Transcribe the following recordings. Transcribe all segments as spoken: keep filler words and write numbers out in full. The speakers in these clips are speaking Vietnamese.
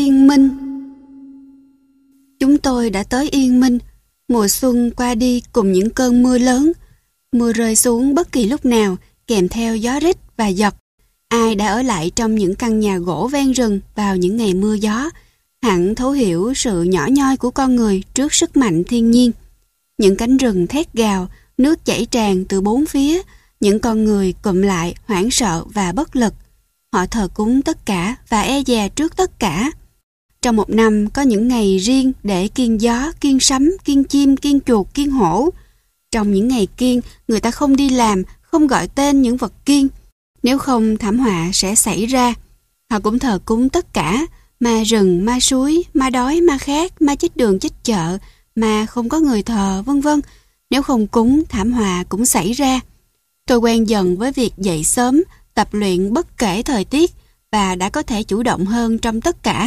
Yên Minh. Chúng tôi đã tới Yên Minh. Mùa xuân qua đi cùng những cơn mưa lớn. Mưa rơi xuống bất kỳ lúc nào, kèm theo gió rít và giật. Ai đã ở lại trong những căn nhà gỗ ven rừng vào những ngày mưa gió, hẳn thấu hiểu sự nhỏ nhoi của con người trước sức mạnh thiên nhiên. Những cánh rừng thét gào, nước chảy tràn từ bốn phía, những con người cụm lại hoảng sợ và bất lực. Họ thờ cúng tất cả và e dè trước tất cả. Trong một năm có những ngày riêng để kiêng gió, kiêng sấm, kiêng chim, kiêng chuột, kiêng hổ. Trong những ngày kiêng, người ta không đi làm, không gọi tên những vật kiêng. Nếu không, thảm họa sẽ xảy ra. Họ cũng thờ cúng tất cả, ma rừng, ma suối, ma đói, ma khát, ma chết đường chết chợ, ma không có người thờ, vân vân. Nếu không cúng, thảm họa cũng xảy ra. Tôi quen dần với việc dậy sớm, tập luyện bất kể thời tiết và đã có thể chủ động hơn trong tất cả.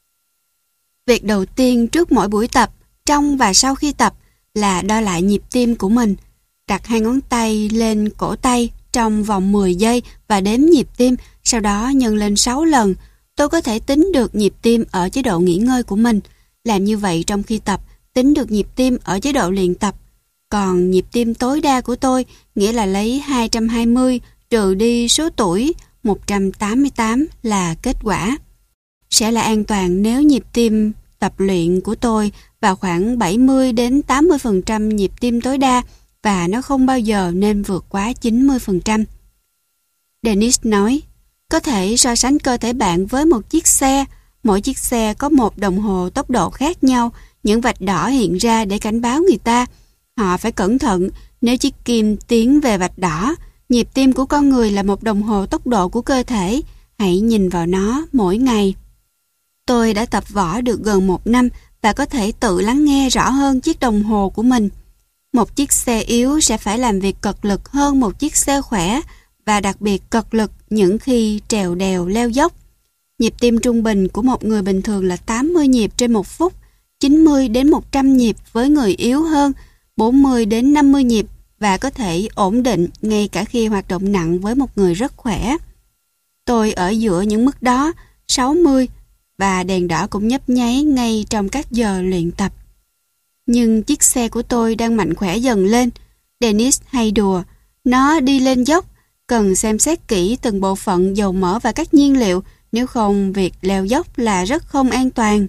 Việc đầu tiên trước mỗi buổi tập, trong và sau khi tập là đo lại nhịp tim của mình. Đặt hai ngón tay lên cổ tay trong vòng mười giây và đếm nhịp tim, sau đó nhân lên sáu lần. Tôi có thể tính được nhịp tim ở chế độ nghỉ ngơi của mình. Làm như vậy trong khi tập, tính được nhịp tim ở chế độ luyện tập. Còn nhịp tim tối đa của tôi, nghĩa là lấy hai trăm hai mươi trừ đi số tuổi, một trăm tám mươi tám là kết quả. Sẽ là an toàn nếu nhịp tim tập luyện của tôi vào khoảng bảy mươi đến tám mươi phần trăm nhịp tim tối đa và nó không bao giờ nên vượt quá chín mươi phần trăm. Dennis nói, có thể so sánh cơ thể bạn với một chiếc xe. Mỗi chiếc xe có một đồng hồ tốc độ khác nhau, những vạch đỏ hiện ra để cảnh báo người ta. Họ phải cẩn thận, nếu chiếc kim tiến về vạch đỏ, nhịp tim của con người là một đồng hồ tốc độ của cơ thể. Hãy nhìn vào nó mỗi ngày. Tôi đã tập võ được gần một năm và có thể tự lắng nghe rõ hơn chiếc đồng hồ của mình. Một chiếc xe yếu sẽ phải làm việc cật lực hơn một chiếc xe khỏe và đặc biệt cật lực những khi trèo đèo leo dốc. Nhịp tim trung bình của một người bình thường là tám mươi nhịp trên một phút, chín mươi đến một trăm nhịp với người yếu hơn, bốn mươi đến năm mươi nhịp và có thể ổn định ngay cả khi hoạt động nặng với một người rất khỏe. Tôi ở giữa những mức đó, sáu mươi, và đèn đỏ cũng nhấp nháy ngay trong các giờ luyện tập. Nhưng chiếc xe của tôi đang mạnh khỏe dần lên. Dennis hay đùa, nó đi lên dốc, cần xem xét kỹ từng bộ phận dầu mỡ và các nhiên liệu, nếu không việc leo dốc là rất không an toàn.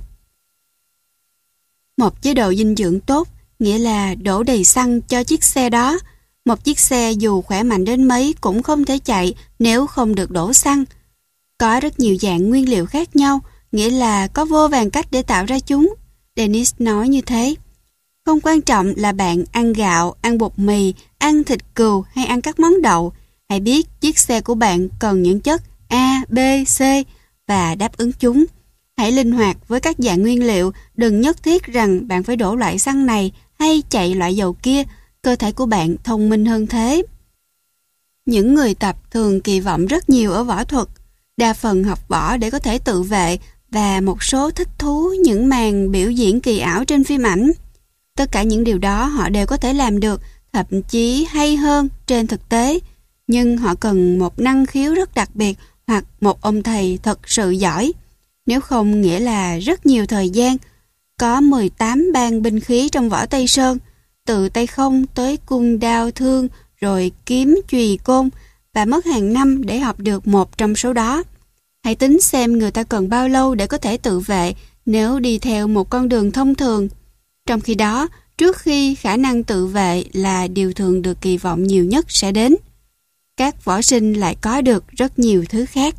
Một chế độ dinh dưỡng tốt nghĩa là đổ đầy xăng cho chiếc xe đó. Một chiếc xe dù khỏe mạnh đến mấy cũng không thể chạy nếu không được đổ xăng. Có rất nhiều dạng nguyên liệu khác nhau, nghĩa là có vô vàn cách để tạo ra chúng. Dennis nói như thế. Không quan trọng là bạn ăn gạo, ăn bột mì, ăn thịt cừu hay ăn các món đậu. Hãy biết chiếc xe của bạn cần những chất A, B, C và đáp ứng chúng. Hãy linh hoạt với các dạng nguyên liệu, đừng nhất thiết rằng bạn phải đổ loại xăng này hay chạy loại dầu kia. Cơ thể của bạn thông minh hơn thế. Những người tập thường kỳ vọng rất nhiều ở võ thuật. Đa phần học võ để có thể tự vệ và một số thích thú những màn biểu diễn kỳ ảo trên phim ảnh. Tất cả những điều đó họ đều có thể làm được, thậm chí hay hơn trên thực tế. Nhưng họ cần một năng khiếu rất đặc biệt hoặc một ông thầy thật sự giỏi. Nếu không nghĩa là rất nhiều thời gian. Có mười tám bang binh khí trong võ Tây Sơn, từ tay không tới cung đao thương, rồi kiếm chùy côn, và mất hàng năm để học được một trong số đó. Hãy tính xem người ta cần bao lâu để có thể tự vệ nếu đi theo một con đường thông thường. Trong khi đó, trước khi khả năng tự vệ là điều thường được kỳ vọng nhiều nhất sẽ đến, các võ sinh lại có được rất nhiều thứ khác.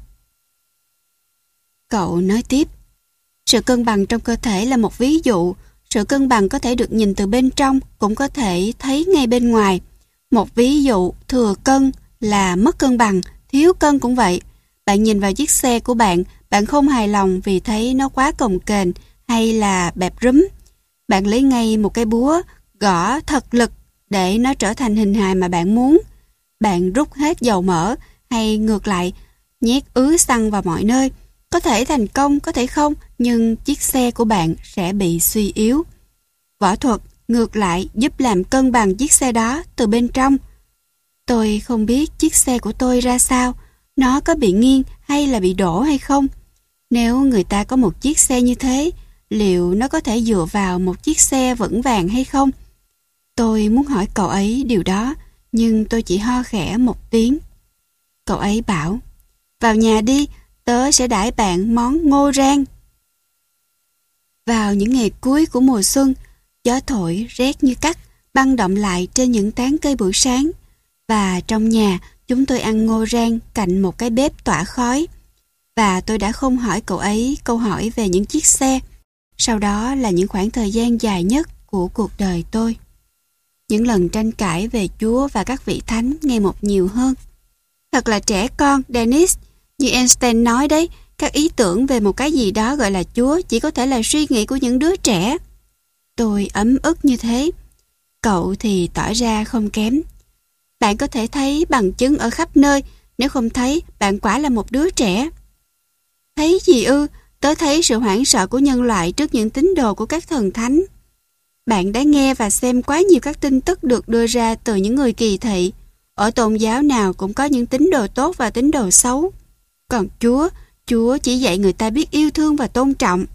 Cậu nói tiếp, sự cân bằng trong cơ thể là một ví dụ. Sự cân bằng có thể được nhìn từ bên trong, cũng có thể thấy ngay bên ngoài. Một ví dụ thừa cân là mất cân bằng, thiếu cân cũng vậy. Bạn nhìn vào chiếc xe của bạn, bạn không hài lòng vì thấy nó quá cồng kềnh hay là bẹp rúm. Bạn lấy ngay một cái búa, gõ thật lực để nó trở thành hình hài mà bạn muốn. Bạn rút hết dầu mỡ hay ngược lại, nhét ứ xăng vào mọi nơi. Có thể thành công, có thể không, nhưng chiếc xe của bạn sẽ bị suy yếu. Võ thuật, ngược lại, giúp làm cân bằng chiếc xe đó từ bên trong. Tôi không biết chiếc xe của tôi ra sao, nó có bị nghiêng hay là bị đổ hay không. Nếu người ta có một chiếc xe như thế, liệu nó có thể dựa vào một chiếc xe vững vàng hay không? Tôi muốn hỏi cậu ấy điều đó, nhưng tôi chỉ ho khẽ một tiếng. Cậu ấy bảo, vào nhà đi, tớ sẽ đãi bạn món ngô rang. Vào những ngày cuối của mùa xuân, gió thổi rét như cắt, băng đọng lại trên những tán cây buổi sáng. Và trong nhà, chúng tôi ăn ngô rang cạnh một cái bếp tỏa khói. Và tôi đã không hỏi cậu ấy câu hỏi về những chiếc xe. Sau đó là những khoảng thời gian dài nhất của cuộc đời tôi. Những lần tranh cãi về Chúa và các vị thánh ngày một nhiều hơn. Thật là trẻ con, Dennis. Như Einstein nói đấy, các ý tưởng về một cái gì đó gọi là Chúa chỉ có thể là suy nghĩ của những đứa trẻ. Tôi ấm ức như thế. Cậu thì tỏ ra không kém. Bạn có thể thấy bằng chứng ở khắp nơi, nếu không thấy, bạn quả là một đứa trẻ. Thấy gì ư? Tớ thấy sự hoảng sợ của nhân loại trước những tín đồ của các thần thánh. Bạn đã nghe và xem quá nhiều các tin tức được đưa ra từ những người kỳ thị. Ở tôn giáo nào cũng có những tín đồ tốt và tín đồ xấu. Còn Chúa, Chúa chỉ dạy người ta biết yêu thương và tôn trọng.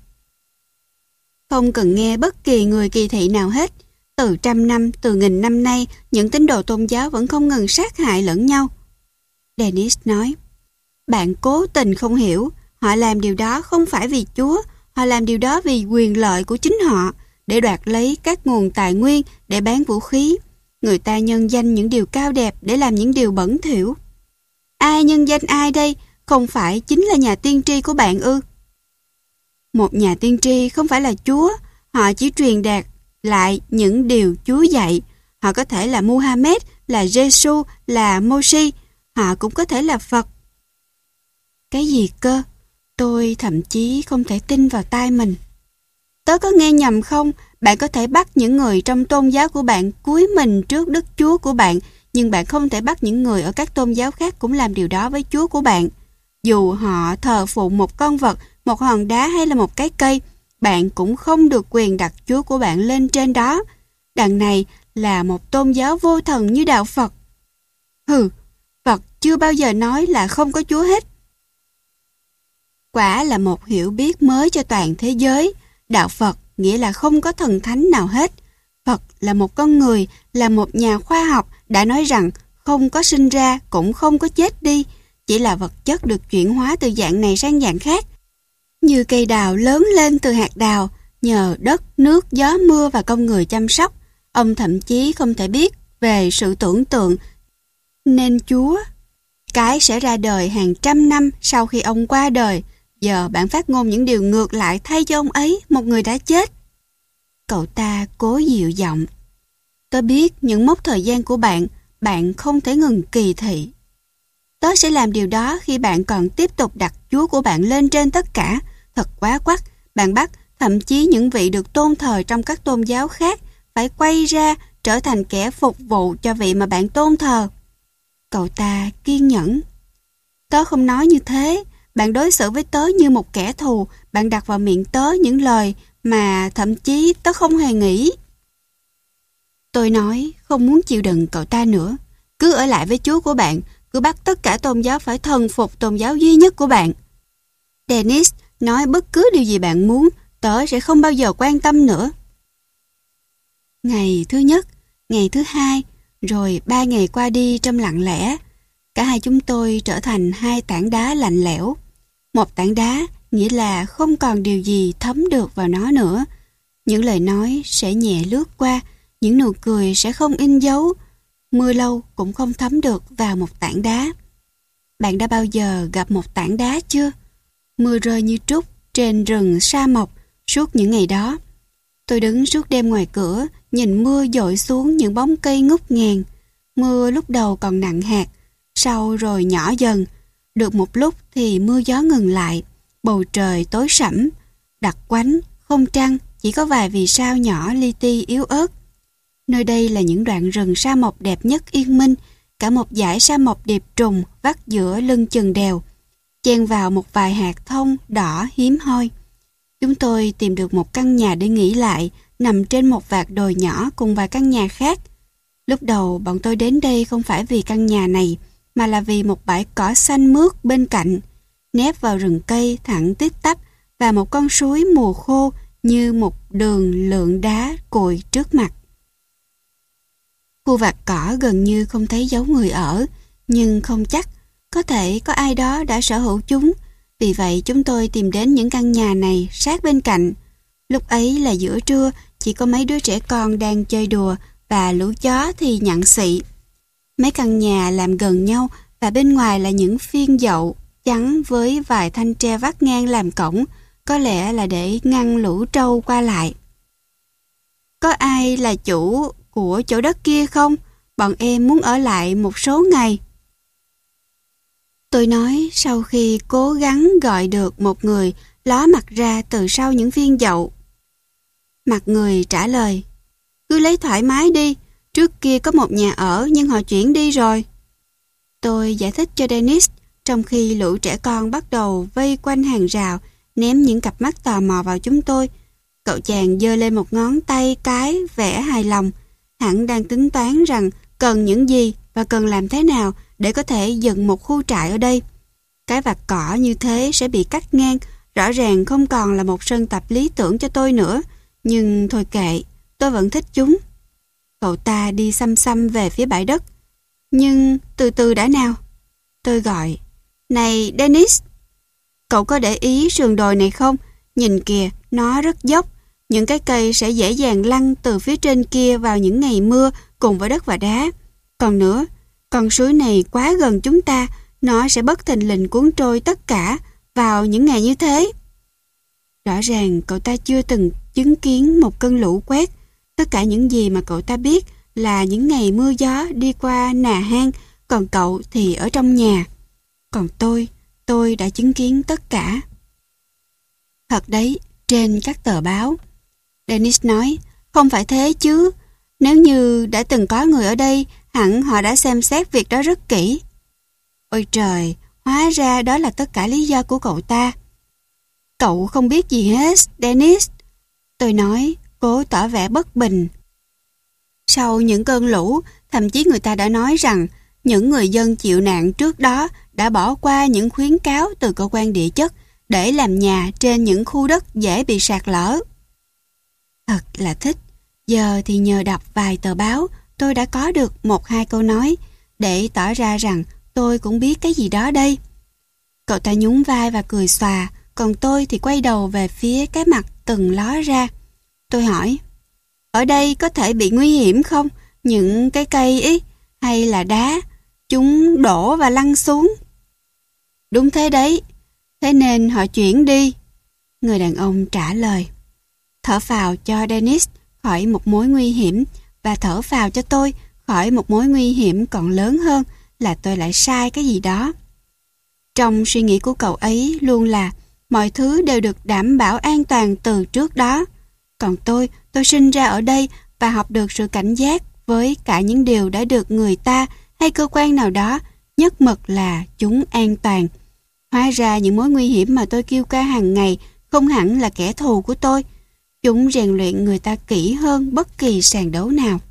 Không cần nghe bất kỳ người kỳ thị nào hết. Từ trăm năm, từ nghìn năm nay, những tín đồ tôn giáo vẫn không ngừng sát hại lẫn nhau. Dennis nói, bạn cố tình không hiểu. Họ làm điều đó không phải vì Chúa, họ làm điều đó vì quyền lợi của chính họ, để đoạt lấy các nguồn tài nguyên, để bán vũ khí. Người ta nhân danh những điều cao đẹp để làm những điều bẩn thỉu. Ai nhân danh ai đây? Không phải chính là nhà tiên tri của bạn ư? Một nhà tiên tri không phải là Chúa, họ chỉ truyền đạt lại những điều Chúa dạy. Họ có thể là Muhammad, là Giêsu, là Mô-si, họ cũng có thể là Phật. Cái gì cơ? Tôi thậm chí không thể tin vào tai mình. Tớ có nghe nhầm không? Bạn có thể bắt những người trong tôn giáo của bạn cúi mình trước Đức Chúa của bạn, nhưng bạn không thể bắt những người ở các tôn giáo khác cũng làm điều đó với Chúa của bạn. Dù họ thờ phụng một con vật, một hòn đá hay là một cái cây, bạn cũng không được quyền đặt Chúa của bạn lên trên đó. Đằng này là một tôn giáo vô thần như đạo Phật. Hừ, Phật chưa bao giờ nói là không có Chúa hết. Quả là một hiểu biết mới cho toàn thế giới. Đạo Phật nghĩa là không có thần thánh nào hết. Phật là một con người, là một nhà khoa học đã nói rằng không có sinh ra cũng không có chết đi, chỉ là vật chất được chuyển hóa từ dạng này sang dạng khác. Như cây đào lớn lên từ hạt đào, nhờ đất, nước, gió mưa và con người chăm sóc. Ông thậm chí không thể biết về sự tưởng tượng nên Chúa. Cái sẽ ra đời hàng trăm năm sau khi ông qua đời. Giờ bạn phát ngôn những điều ngược lại thay cho ông ấy, một người đã chết. Cậu ta cố dịu giọng. Tớ biết những mốc thời gian của bạn, bạn không thể ngừng kỳ thị. Tớ sẽ làm điều đó khi bạn còn tiếp tục đặt Chúa của bạn lên trên tất cả. Thật quá quắt, bạn bắt thậm chí những vị được tôn thờ trong các tôn giáo khác phải quay ra trở thành kẻ phục vụ cho vị mà bạn tôn thờ. Cậu ta kiên nhẫn. Tớ không nói như thế. Bạn đối xử với tớ như một kẻ thù. Bạn đặt vào miệng tớ những lời mà thậm chí tớ không hề nghĩ. Tôi nói không muốn chịu đựng cậu ta nữa. Cứ ở lại với Chúa của bạn. Cứ bắt tất cả tôn giáo phải thần phục tôn giáo duy nhất của bạn. Dennis, nói bất cứ điều gì bạn muốn, tớ sẽ không bao giờ quan tâm nữa. Ngày thứ nhất, ngày thứ hai, rồi ba ngày qua đi trong lặng lẽ. Cả hai chúng tôi trở thành hai tảng đá lạnh lẽo. Một tảng đá nghĩa là không còn điều gì thấm được vào nó nữa. Những lời nói sẽ nhẹ lướt qua, những nụ cười sẽ không in dấu. Mưa lâu cũng không thấm được vào một tảng đá. Bạn đã bao giờ gặp một tảng đá chưa? Mưa rơi như trút trên rừng sa mộc suốt những ngày đó. Tôi đứng suốt đêm ngoài cửa, nhìn mưa dội xuống những bóng cây ngút ngàn. Mưa lúc đầu còn nặng hạt, sau rồi nhỏ dần. Được một lúc thì mưa gió ngừng lại, bầu trời tối sẫm, đặc quánh, không trăng, chỉ có vài vì sao nhỏ li ti yếu ớt. Nơi đây là những đoạn rừng sa mộc đẹp nhất Yên Minh, cả một dải sa mộc điệp trùng vắt giữa lưng chừng đèo, chen vào một vài hạt thông đỏ hiếm hoi. Chúng tôi tìm được một căn nhà để nghỉ lại, nằm trên một vạt đồi nhỏ cùng vài căn nhà khác. Lúc đầu bọn tôi đến đây không phải vì căn nhà này, mà là vì một bãi cỏ xanh mướt bên cạnh. nép vào rừng cây thẳng tít tắp và một con suối mùa khô như một đường lượn đá cội trước mặt. Khu vạt cỏ gần như không thấy dấu người ở, nhưng không chắc, có thể có ai đó đã sở hữu chúng. Vì vậy chúng tôi tìm đến những căn nhà này sát bên cạnh. Lúc ấy là giữa trưa, chỉ có mấy đứa trẻ con đang chơi đùa và lũ chó thì nhặn xị. Mấy căn nhà làm gần nhau và bên ngoài là những phiên dậu trắng với vài thanh tre vắt ngang làm cổng, có lẽ là để ngăn lũ trâu qua lại. Có ai là chủ của chỗ đất kia không? Bọn em muốn ở lại một số ngày. Tôi nói sau khi cố gắng gọi được một người ló mặt ra từ sau những phiên dậu. Mặt người trả lời, cứ lấy thoải mái đi, trước kia có một nhà ở nhưng họ chuyển đi rồi. Tôi giải thích cho Dennis, trong khi lũ trẻ con bắt đầu vây quanh hàng rào, ném những cặp mắt tò mò vào chúng tôi. Cậu chàng giơ lên một ngón tay cái vẻ hài lòng, hẳn đang tính toán rằng cần những gì và cần làm thế nào để có thể dựng một khu trại ở đây. Cái vạt cỏ như thế sẽ bị cắt ngang, rõ ràng không còn là một sân tập lý tưởng cho tôi nữa, nhưng thôi kệ, tôi vẫn thích chúng. Cậu ta đi xăm xăm về phía bãi đất. Nhưng từ từ đã nào. Tôi gọi, này Dennis, cậu có để ý sườn đồi này không? Nhìn kìa, nó rất dốc. Những cái cây sẽ dễ dàng lăn từ phía trên kia vào những ngày mưa cùng với đất và đá. Còn nữa, con suối này quá gần chúng ta, nó sẽ bất thình lình cuốn trôi tất cả vào những ngày như thế. Rõ ràng cậu ta chưa từng chứng kiến một cơn lũ quét. Tất cả những gì mà cậu ta biết là những ngày mưa gió đi qua nà hang, còn cậu thì ở trong nhà. Còn tôi, tôi đã chứng kiến tất cả. Thật đấy, trên các tờ báo. Dennis nói, không phải thế chứ. Nếu như đã từng có người ở đây, hẳn họ đã xem xét việc đó rất kỹ. Ôi trời, hóa ra đó là tất cả lý do của cậu ta. Cậu không biết gì hết, Dennis. Tôi nói, cố tỏ vẻ bất bình. Sau những cơn lũ, thậm chí người ta đã nói rằng những người dân chịu nạn trước đó đã bỏ qua những khuyến cáo từ cơ quan địa chất để làm nhà trên những khu đất dễ bị sạt lở. Thật là thích. Giờ thì nhờ đọc vài tờ báo, tôi đã có được một hai câu nói để tỏ ra rằng tôi cũng biết cái gì đó đây. Cậu ta nhún vai và cười xòa, còn tôi thì quay đầu về phía cái mặt từng ló ra. Tôi hỏi, ở đây có thể bị nguy hiểm không? Những cái cây ý, hay là đá, chúng đổ và lăn xuống. Đúng thế đấy, thế nên họ chuyển đi. Người đàn ông trả lời. Thở phào cho Dennis khỏi một mối nguy hiểm và thở phào cho tôi khỏi một mối nguy hiểm còn lớn hơn là tôi lại sai cái gì đó. Trong suy nghĩ của cậu ấy luôn là mọi thứ đều được đảm bảo an toàn từ trước đó. Còn tôi, tôi sinh ra ở đây và học được sự cảnh giác với cả những điều đã được người ta hay cơ quan nào đó nhất mực là chúng an toàn. Hóa ra những mối nguy hiểm mà tôi kêu ca hàng ngày không hẳn là kẻ thù của tôi. Chúng rèn luyện người ta kỹ hơn bất kỳ sàn đấu nào.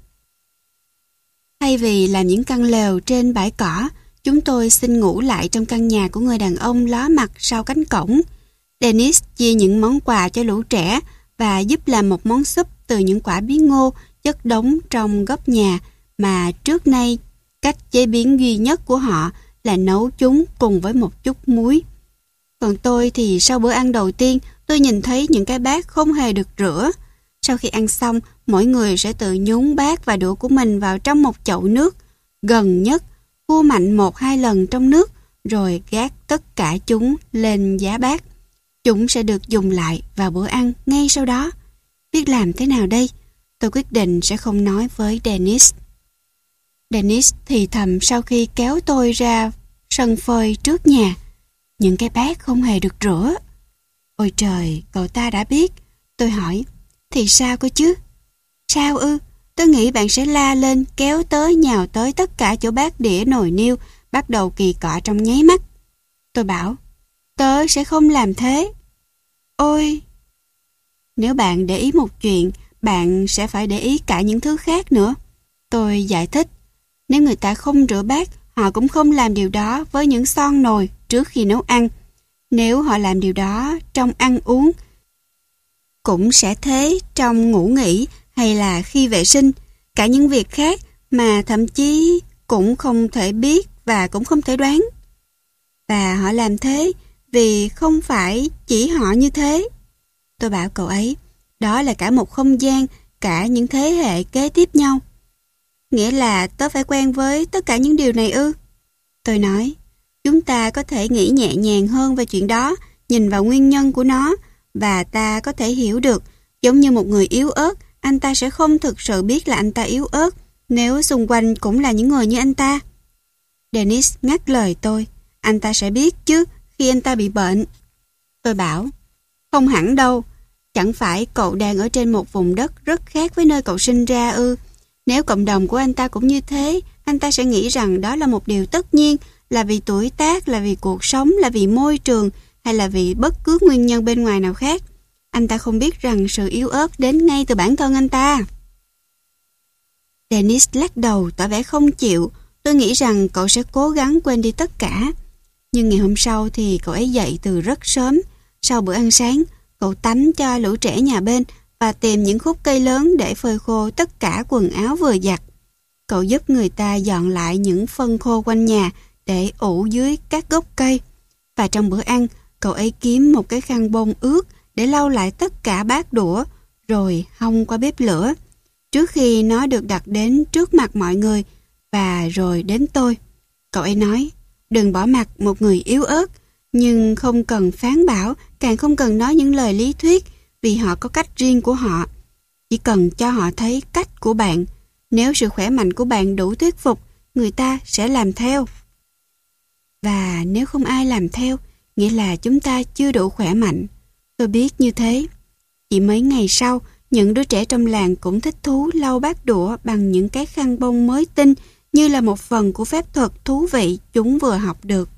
Thay vì làm những căn lều trên bãi cỏ, chúng tôi xin ngủ lại trong căn nhà của người đàn ông ló mặt sau cánh cổng. Dennis chia những món quà cho lũ trẻ và giúp làm một món súp từ những quả bí ngô chất đống trong góc nhà mà trước nay cách chế biến duy nhất của họ là nấu chúng cùng với một chút muối. Còn tôi thì sau bữa ăn đầu tiên, tôi nhìn thấy những cái bát không hề được rửa. Sau khi ăn xong, mỗi người sẽ tự nhúng bát và đũa của mình vào trong một chậu nước. Gần nhất, vua mạnh một hai lần trong nước, rồi gác tất cả chúng lên giá bát. Chúng sẽ được dùng lại vào bữa ăn ngay sau đó. Biết làm thế nào đây? Tôi quyết định sẽ không nói với Dennis. Dennis thì thầm sau khi kéo tôi ra sân phơi trước nhà. Những cái bát không hề được rửa. Ôi trời, cậu ta đã biết. Tôi hỏi, thì sao cơ chứ? Sao ư? Tôi nghĩ bạn sẽ la lên, kéo tới nhào tới tất cả chỗ bát đĩa nồi niêu, bắt đầu kỳ cọ trong nháy mắt. Tôi bảo, tớ sẽ không làm thế. Ôi! Nếu bạn để ý một chuyện, bạn sẽ phải để ý cả những thứ khác nữa. Tôi giải thích, nếu người ta không rửa bát, họ cũng không làm điều đó với những son nồi trước khi nấu ăn. Nếu họ làm điều đó trong ăn uống, cũng sẽ thế trong ngủ nghỉ hay là khi vệ sinh, cả những việc khác mà thậm chí cũng không thể biết và cũng không thể đoán. Và họ làm thế vì không phải chỉ họ như thế. Tôi bảo cậu ấy, đó là cả một không gian, cả những thế hệ kế tiếp nhau. Nghĩa là tớ phải quen với tất cả những điều này ư? Tôi nói, chúng ta có thể nghĩ nhẹ nhàng hơn về chuyện đó, nhìn vào nguyên nhân của nó, và ta có thể hiểu được, giống như một người yếu ớt, anh ta sẽ không thực sự biết là anh ta yếu ớt, nếu xung quanh cũng là những người như anh ta. Dennis ngắt lời tôi, anh ta sẽ biết chứ, khi anh ta bị bệnh. Tôi bảo, không hẳn đâu, chẳng phải cậu đang ở trên một vùng đất rất khác với nơi cậu sinh ra ư? Nếu cộng đồng của anh ta cũng như thế, anh ta sẽ nghĩ rằng đó là một điều tất nhiên, là vì tuổi tác, là vì cuộc sống, là vì môi trường, hay là vì bất cứ nguyên nhân bên ngoài nào khác. Anh ta không biết rằng sự yếu ớt đến ngay từ bản thân anh ta. Dennis lắc đầu tỏ vẻ không chịu. Tôi nghĩ rằng cậu sẽ cố gắng quên đi tất cả. Nhưng ngày hôm sau thì cậu ấy dậy từ rất sớm. Sau bữa ăn sáng, cậu tắm cho lũ trẻ nhà bên và tìm những khúc cây lớn để phơi khô tất cả quần áo vừa giặt. Cậu giúp người ta dọn lại những phân khô quanh nhà để ủ dưới các gốc cây. Và trong bữa ăn, cậu ấy kiếm một cái khăn bông ướt để lau lại tất cả bát đũa, rồi hong qua bếp lửa, trước khi nó được đặt đến trước mặt mọi người và rồi đến tôi. Cậu ấy nói, đừng bỏ mặc một người yếu ớt, nhưng không cần phán bảo, càng không cần nói những lời lý thuyết, vì họ có cách riêng của họ. Chỉ cần cho họ thấy cách của bạn. Nếu sự khỏe mạnh của bạn đủ thuyết phục, người ta sẽ làm theo. Và nếu không ai làm theo, nghĩa là chúng ta chưa đủ khỏe mạnh. Tôi biết như thế. Chỉ mấy ngày sau, những đứa trẻ trong làng cũng thích thú lau bát đũa bằng những cái khăn bông mới tinh, như là một phần của phép thuật thú vị chúng vừa học được.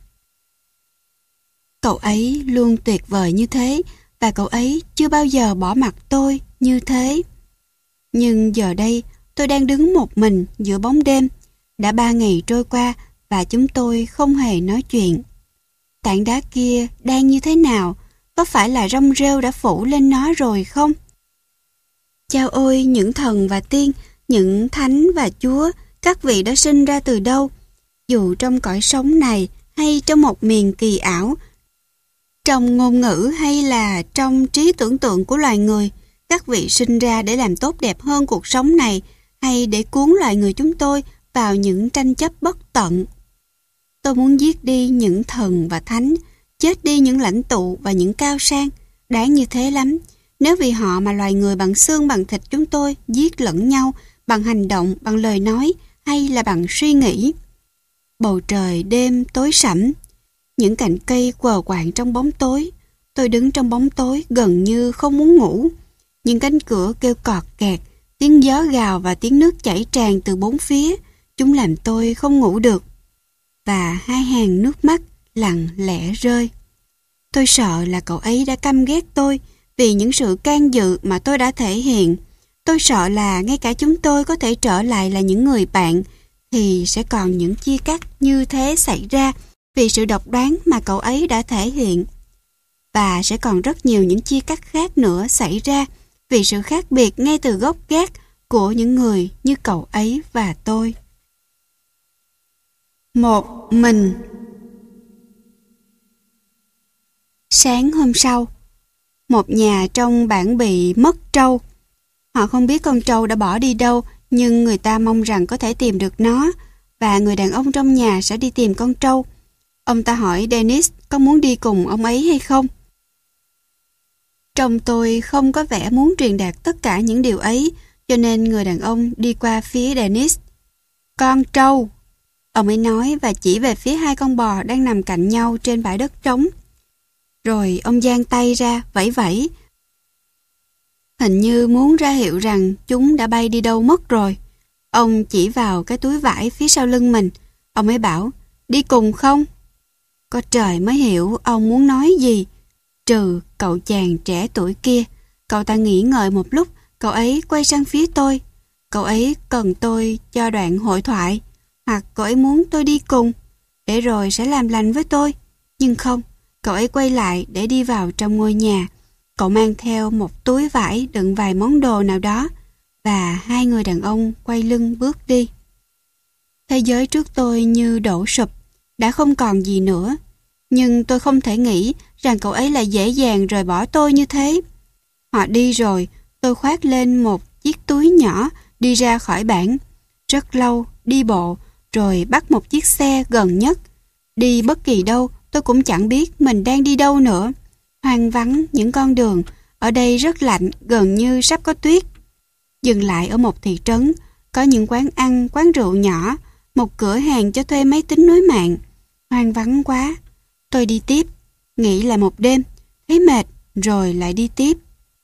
Cậu ấy luôn tuyệt vời như thế, và cậu ấy chưa bao giờ bỏ mặc tôi như thế. Nhưng giờ đây, tôi đang đứng một mình giữa bóng đêm. Đã ba ngày trôi qua và chúng tôi không hề nói chuyện. Tảng đá kia đang như thế nào? Có phải là rong rêu đã phủ lên nó rồi không? Chao ôi, những thần và tiên, những thánh và chúa, các vị đã sinh ra từ đâu? Dù trong cõi sống này hay trong một miền kỳ ảo, trong ngôn ngữ hay là trong trí tưởng tượng của loài người, các vị sinh ra để làm tốt đẹp hơn cuộc sống này hay để cuốn loài người chúng tôi vào những tranh chấp bất tận. Tôi muốn giết đi những thần và thánh, chết đi những lãnh tụ và những cao sang. Đáng như thế lắm. Nếu vì họ mà loài người bằng xương bằng thịt chúng tôi giết lẫn nhau bằng hành động, bằng lời nói hay là bằng suy nghĩ. Bầu trời đêm tối sẫm, những cành cây quờ quạng trong bóng tối. Tôi đứng trong bóng tối gần như không muốn ngủ. Những cánh cửa kêu cọt kẹt, tiếng gió gào và tiếng nước chảy tràn từ bốn phía. Chúng làm tôi không ngủ được. Và hai hàng nước mắt lặng lẽ rơi. Tôi sợ là cậu ấy đã căm ghét tôi vì những sự can dự mà tôi đã thể hiện. Tôi sợ là ngay cả chúng tôi có thể trở lại là những người bạn, thì sẽ còn những chia cắt như thế xảy ra vì sự độc đoán mà cậu ấy đã thể hiện. Và sẽ còn rất nhiều những chia cắt khác nữa xảy ra vì sự khác biệt ngay từ gốc gác của những người như cậu ấy và tôi. Một mình. Sáng hôm sau, một nhà trong bản bị mất trâu. Họ không biết con trâu đã bỏ đi đâu, nhưng người ta mong rằng có thể tìm được nó, và người đàn ông trong nhà sẽ đi tìm con trâu. Ông ta hỏi Dennis có muốn đi cùng ông ấy hay không. Trông tôi không có vẻ muốn truyền đạt tất cả những điều ấy, cho nên người đàn ông đi qua phía Dennis. Con trâu, ông ấy nói và chỉ về phía hai con bò đang nằm cạnh nhau trên bãi đất trống. Rồi ông giang tay ra, vẫy vẫy. Hình như muốn ra hiệu rằng chúng đã bay đi đâu mất rồi. Ông chỉ vào cái túi vải phía sau lưng mình. Ông ấy bảo, đi cùng không? Có trời mới hiểu ông muốn nói gì. Trừ cậu chàng trẻ tuổi kia. Cậu ta nghĩ ngợi một lúc, cậu ấy quay sang phía tôi. Cậu ấy cần tôi cho đoạn hội thoại, hoặc cậu ấy muốn tôi đi cùng, để rồi sẽ làm lành với tôi. Nhưng không, Cậu ấy quay lại để đi vào trong ngôi nhà. Cậu mang theo một túi vải đựng vài món đồ nào đó, và hai người đàn ông quay lưng bước đi. Thế giới trước tôi như đổ sụp, đã không còn gì nữa. Nhưng tôi không thể nghĩ rằng cậu ấy lại dễ dàng rời bỏ tôi như thế. Họ đi rồi, tôi khoác lên một chiếc túi nhỏ đi ra khỏi bản. Rất lâu, đi bộ, rồi bắt một chiếc xe gần nhất. Đi bất kỳ đâu, tôi cũng chẳng biết mình đang đi đâu nữa. Hoang vắng những con đường, ở đây rất lạnh, gần như sắp có tuyết. Dừng lại ở một thị trấn, có những quán ăn, quán rượu nhỏ, một cửa hàng cho thuê máy tính nối mạng. Hoang vắng quá. Tôi đi tiếp, nghỉ lại một đêm, thấy mệt, rồi lại đi tiếp.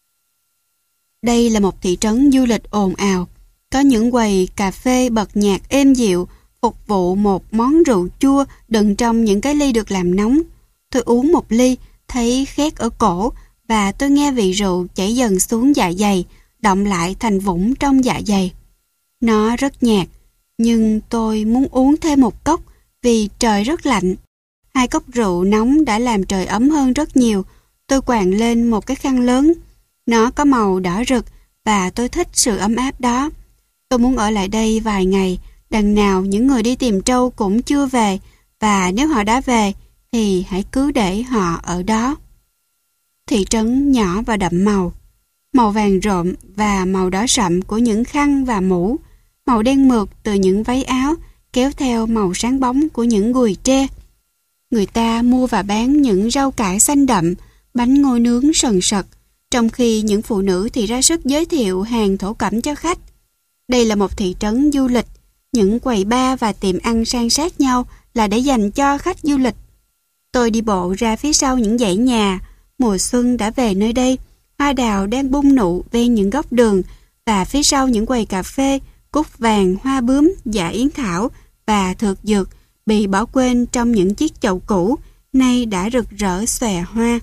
Đây là một thị trấn du lịch ồn ào. Có những quầy cà phê bật nhạc êm dịu, phục vụ một món rượu chua đựng trong những cái ly được làm nóng. Tôi uống một ly, thấy khét ở cổ, và tôi nghe vị rượu chảy dần xuống dạ dày, đọng lại thành vũng trong dạ dày. Nó rất nhạt, nhưng tôi muốn uống thêm một cốc vì trời rất lạnh. Hai cốc rượu nóng đã làm trời ấm hơn rất nhiều. Tôi quàng lên một cái khăn lớn. Nó có màu đỏ rực và tôi thích sự ấm áp đó. Tôi muốn ở lại đây vài ngày, đằng nào những người đi tìm trâu cũng chưa về, và nếu họ đã về thì hãy cứ để họ ở đó. Thị trấn nhỏ và đậm màu. Màu vàng rộm và màu đỏ sậm của những khăn và mũ, màu đen mượt từ những váy áo kéo theo màu sáng bóng của những gùi tre. Người ta mua và bán những rau cải xanh đậm, bánh ngô nướng sần sật, trong khi những phụ nữ thì ra sức giới thiệu hàng thổ cẩm cho khách. Đây là một thị trấn du lịch, những quầy bar và tiệm ăn san sát nhau là để dành cho khách du lịch. Tôi đi bộ ra phía sau những dãy nhà. Mùa xuân đã về nơi đây, hoa đào đang bung nụ ven những góc đường, và phía sau những quầy cà phê, cúc vàng, hoa bướm, dạ yến thảo và thược dược bị bỏ quên trong những chiếc chậu cũ, nay đã rực rỡ xòe hoa.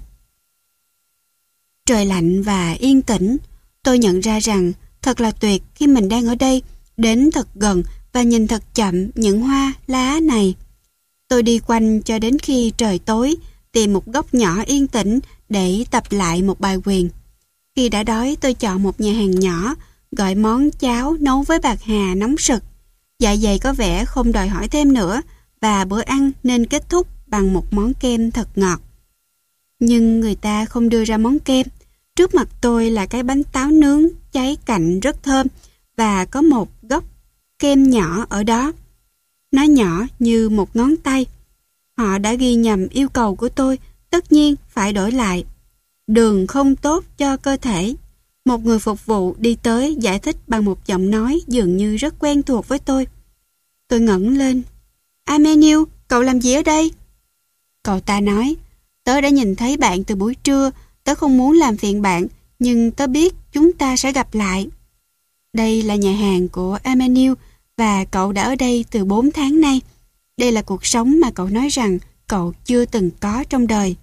Trời lạnh và yên tĩnh. Tôi nhận ra rằng thật là tuyệt khi mình đang ở đây, đến thật gần và nhìn thật chậm những hoa lá này. Tôi đi quanh cho đến khi trời tối, tìm một góc nhỏ yên tĩnh để tập lại một bài quyền. Khi đã đói, tôi chọn một nhà hàng nhỏ, gọi món cháo nấu với bạc hà nóng sực. Dạ dày có vẻ không đòi hỏi thêm nữa, và bữa ăn nên kết thúc bằng một món kem thật ngọt. Nhưng người ta không đưa ra món kem. Trước mặt tôi là cái bánh táo nướng cháy cạnh rất thơm, và có một góc kem nhỏ ở đó. Nó nhỏ như một ngón tay. Họ đã ghi nhầm yêu cầu của tôi, tất nhiên phải đổi lại. Đường không tốt cho cơ thể. Một người phục vụ đi tới giải thích bằng một giọng nói dường như rất quen thuộc với tôi. Tôi ngẩng lên. Emmanuel, cậu làm gì ở đây? Cậu ta nói, tớ đã nhìn thấy bạn từ buổi trưa, tớ không muốn làm phiền bạn, nhưng tớ biết chúng ta sẽ gặp lại. Đây là nhà hàng của Emmanuel, và cậu đã ở đây từ bốn tháng nay. Đây là cuộc sống mà cậu nói rằng cậu chưa từng có trong đời.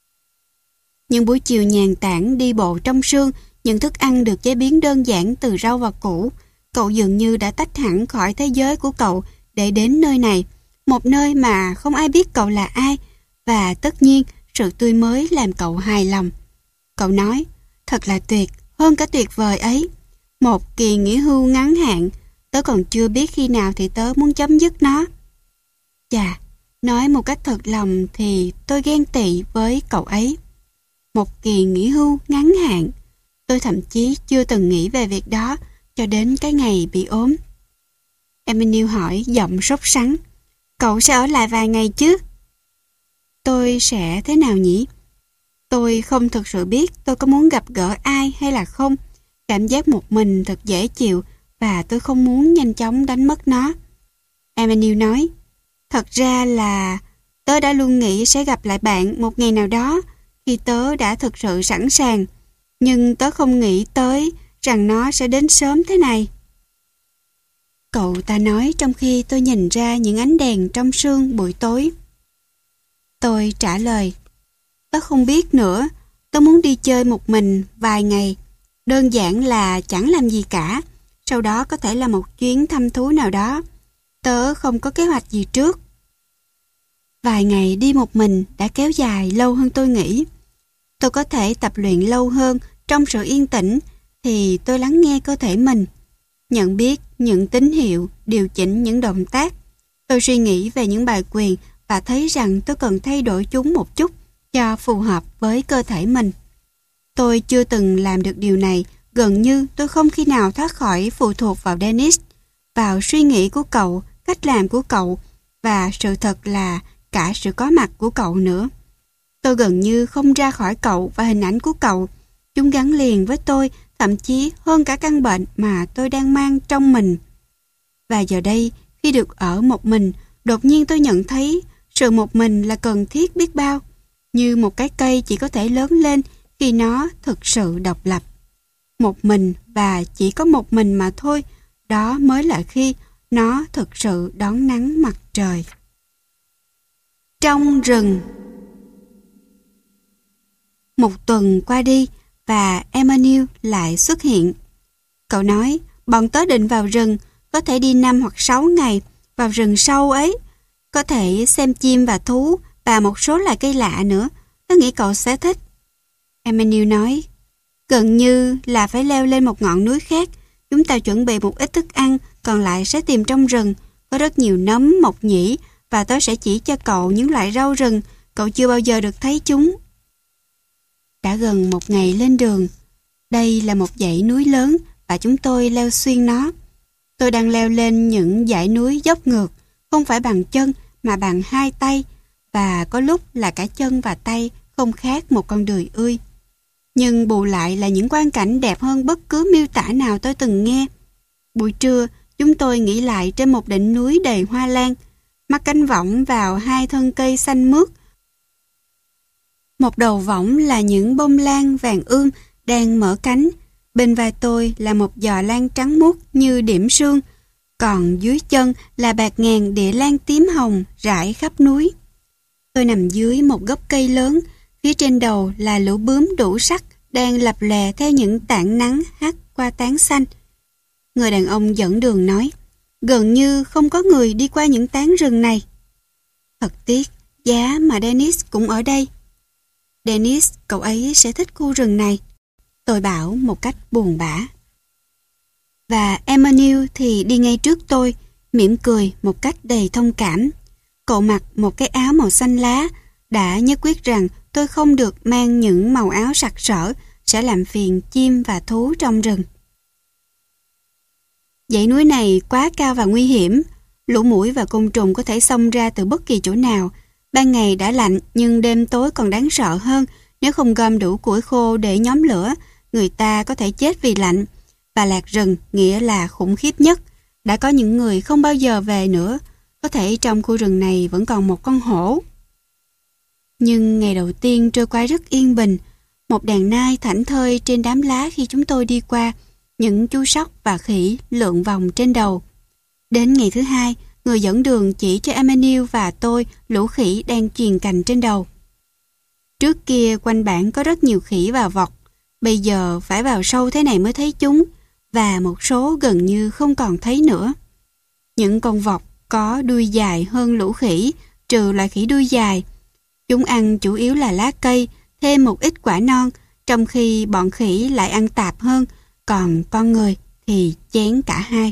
Những buổi chiều nhàn tản đi bộ trong sương, những thức ăn được chế biến đơn giản từ rau và củ. Cậu dường như đã tách hẳn khỏi thế giới của cậu để đến nơi này, một nơi mà không ai biết cậu là ai, và tất nhiên sự tươi mới làm cậu hài lòng. Cậu nói, thật là tuyệt, hơn cả tuyệt vời ấy. Một kỳ nghỉ hưu ngắn hạn, tớ còn chưa biết khi nào thì tớ muốn chấm dứt nó. Chà, nói một cách thật lòng thì tôi ghen tị với cậu ấy. Một kỳ nghỉ hưu ngắn hạn, tôi thậm chí chưa từng nghĩ về việc đó cho đến cái ngày bị ốm. Emmanuel hỏi giọng sốt sắng, cậu sẽ ở lại vài ngày chứ? Tôi sẽ thế nào nhỉ? Tôi không thực sự biết tôi có muốn gặp gỡ ai hay là không. Cảm giác một mình thật dễ chịu, và tôi không muốn nhanh chóng đánh mất nó. Emmanuel nói, thật ra là tớ đã luôn nghĩ sẽ gặp lại bạn một ngày nào đó, khi tớ đã thực sự sẵn sàng, nhưng tớ không nghĩ tới rằng nó sẽ đến sớm thế này. Cậu ta nói trong khi tôi nhìn ra những ánh đèn trong sương buổi tối. Tôi trả lời, tớ không biết nữa, tớ muốn đi chơi một mình vài ngày, đơn giản là chẳng làm gì cả, sau đó có thể là một chuyến thăm thú nào đó. Tớ không có kế hoạch gì trước. Vài ngày đi một mình đã kéo dài lâu hơn tôi nghĩ. Tôi có thể tập luyện lâu hơn trong sự yên tĩnh thì tôi lắng nghe cơ thể mình, nhận biết những tín hiệu, điều chỉnh những động tác. Tôi suy nghĩ về những bài quyền và thấy rằng tôi cần thay đổi chúng một chút cho phù hợp với cơ thể mình. Tôi chưa từng làm được điều này, gần như tôi không khi nào thoát khỏi phụ thuộc vào Dennis, vào suy nghĩ của cậu, cách làm của cậu và sự thật là cả sự có mặt của cậu nữa. Tôi gần như không ra khỏi cậu và hình ảnh của cậu. Chúng gắn liền với tôi, thậm chí hơn cả căn bệnh mà tôi đang mang trong mình. Và giờ đây, khi được ở một mình, đột nhiên tôi nhận thấy sự một mình là cần thiết biết bao, như một cái cây chỉ có thể lớn lên khi nó thực sự độc lập. Một mình và chỉ có một mình mà thôi, đó mới là khi nó thực sự đón nắng mặt trời. Trong rừng. Một tuần qua đi và Emmanuel lại xuất hiện. Cậu nói, bọn tớ định vào rừng, có thể đi năm hoặc sáu ngày, vào rừng sâu ấy. Có thể xem chim và thú và một số loài cây lạ nữa. Tớ nghĩ cậu sẽ thích. Emmanuel nói, gần như là phải leo lên một ngọn núi khác. Chúng ta chuẩn bị một ít thức ăn, còn lại sẽ tìm trong rừng. Có rất nhiều nấm, mộc nhĩ và tớ sẽ chỉ cho cậu những loại rau rừng. Cậu chưa bao giờ được thấy chúng. Đã gần một ngày lên đường. Đây là một dãy núi lớn và chúng tôi leo xuyên nó. Tôi đang leo lên những dãy núi dốc ngược, không phải bằng chân mà bằng hai tay, và có lúc là cả chân và tay không khác một con đười ươi. Nhưng bù lại là những quang cảnh đẹp hơn bất cứ miêu tả nào tôi từng nghe. Buổi trưa, chúng tôi nghỉ lại trên một đỉnh núi đầy hoa lan, mắt cánh võng vào hai thân cây xanh mướt. Một đầu võng là những bông lan vàng ươm đang mở cánh. Bên vai tôi là một giò lan trắng muốt như điểm sương, còn dưới chân là bạt ngàn địa lan tím hồng rải khắp núi. Tôi nằm dưới một gốc cây lớn, phía trên đầu là lũ bướm đủ sắc đang lập lè theo những tảng nắng hắt qua tán xanh. Người đàn ông dẫn đường nói, gần như không có người đi qua những tán rừng này. Thật tiếc, giá mà Dennis cũng ở đây. Dennis, cậu ấy sẽ thích khu rừng này. Tôi bảo một cách buồn bã. Và Emmanuel thì đi ngay trước tôi, mỉm cười một cách đầy thông cảm. Cậu mặc một cái áo màu xanh lá, đã nhất quyết rằng tôi không được mang những màu áo sặc sỡ, sẽ làm phiền chim và thú trong rừng. Dãy núi này quá cao và nguy hiểm. Lũ muỗi và côn trùng có thể xông ra từ bất kỳ chỗ nào. Ban ngày đã lạnh nhưng đêm tối còn đáng sợ hơn. Nếu không gom đủ củi khô để nhóm lửa, người ta có thể chết vì lạnh. Và lạc rừng nghĩa là khủng khiếp nhất. Đã có những người không bao giờ về nữa. Có thể trong khu rừng này vẫn còn một con hổ. Nhưng ngày đầu tiên trôi qua rất yên bình. Một đàn nai thảnh thơi trên đám lá khi chúng tôi đi qua. Những chú sóc và khỉ lượn vòng trên đầu. Đến ngày thứ hai, người dẫn đường chỉ cho Emmanuel và tôi lũ khỉ đang chuyền cành trên đầu. Trước kia quanh bản có rất nhiều khỉ và vọc. Bây giờ phải vào sâu thế này mới thấy chúng, và một số gần như không còn thấy nữa. Những con vọc có đuôi dài hơn lũ khỉ, trừ loài khỉ đuôi dài. Chúng ăn chủ yếu là lá cây, thêm một ít quả non, trong khi bọn khỉ lại ăn tạp hơn, còn con người thì chén cả hai.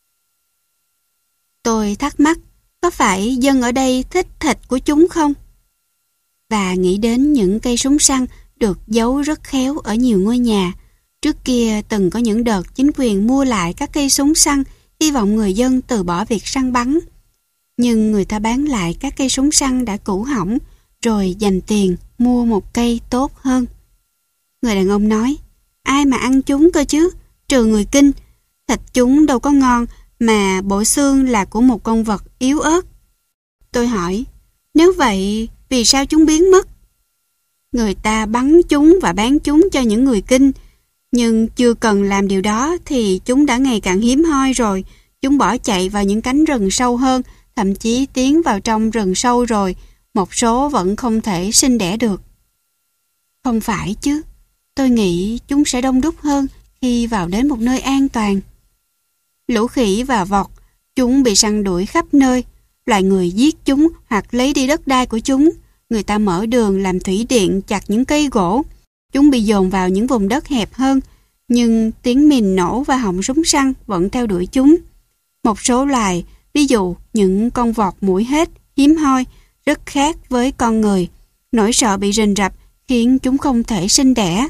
Tôi thắc mắc, có phải dân ở đây thích thịt của chúng không? Và nghĩ đến những cây súng săn được giấu rất khéo ở nhiều ngôi nhà. Trước kia từng có những đợt chính quyền mua lại các cây súng săn, hy vọng người dân từ bỏ việc săn bắn. Nhưng người ta bán lại các cây súng săn đã cũ hỏng, rồi dành tiền mua một cây tốt hơn. Người đàn ông nói, ai mà ăn chúng cơ chứ, trừ người Kinh. Thịt chúng đâu có ngon, mà bộ xương là của một con vật yếu ớt. Tôi hỏi, nếu vậy vì sao chúng biến mất? Người ta bắn chúng và bán chúng cho những người Kinh, nhưng chưa cần làm điều đó thì chúng đã ngày càng hiếm hoi rồi. Chúng bỏ chạy vào những cánh rừng sâu hơn, thậm chí tiến vào trong rừng sâu rồi, một số vẫn không thể sinh đẻ được. Không phải chứ, tôi nghĩ chúng sẽ đông đúc hơn khi vào đến một nơi an toàn. Lũ khỉ và vọt, chúng bị săn đuổi khắp nơi. loài người giết chúng hoặc lấy đi đất đai của chúng. Người ta mở đường làm thủy điện chặt những cây gỗ. Chúng bị dồn vào những vùng đất hẹp hơn, nhưng tiếng mìn nổ và họng súng săn vẫn theo đuổi chúng. Một số loài, ví dụ những con vọt mũi hết, hiếm hoi, rất khác với con người. Nỗi sợ bị rình rập khiến chúng không thể sinh đẻ.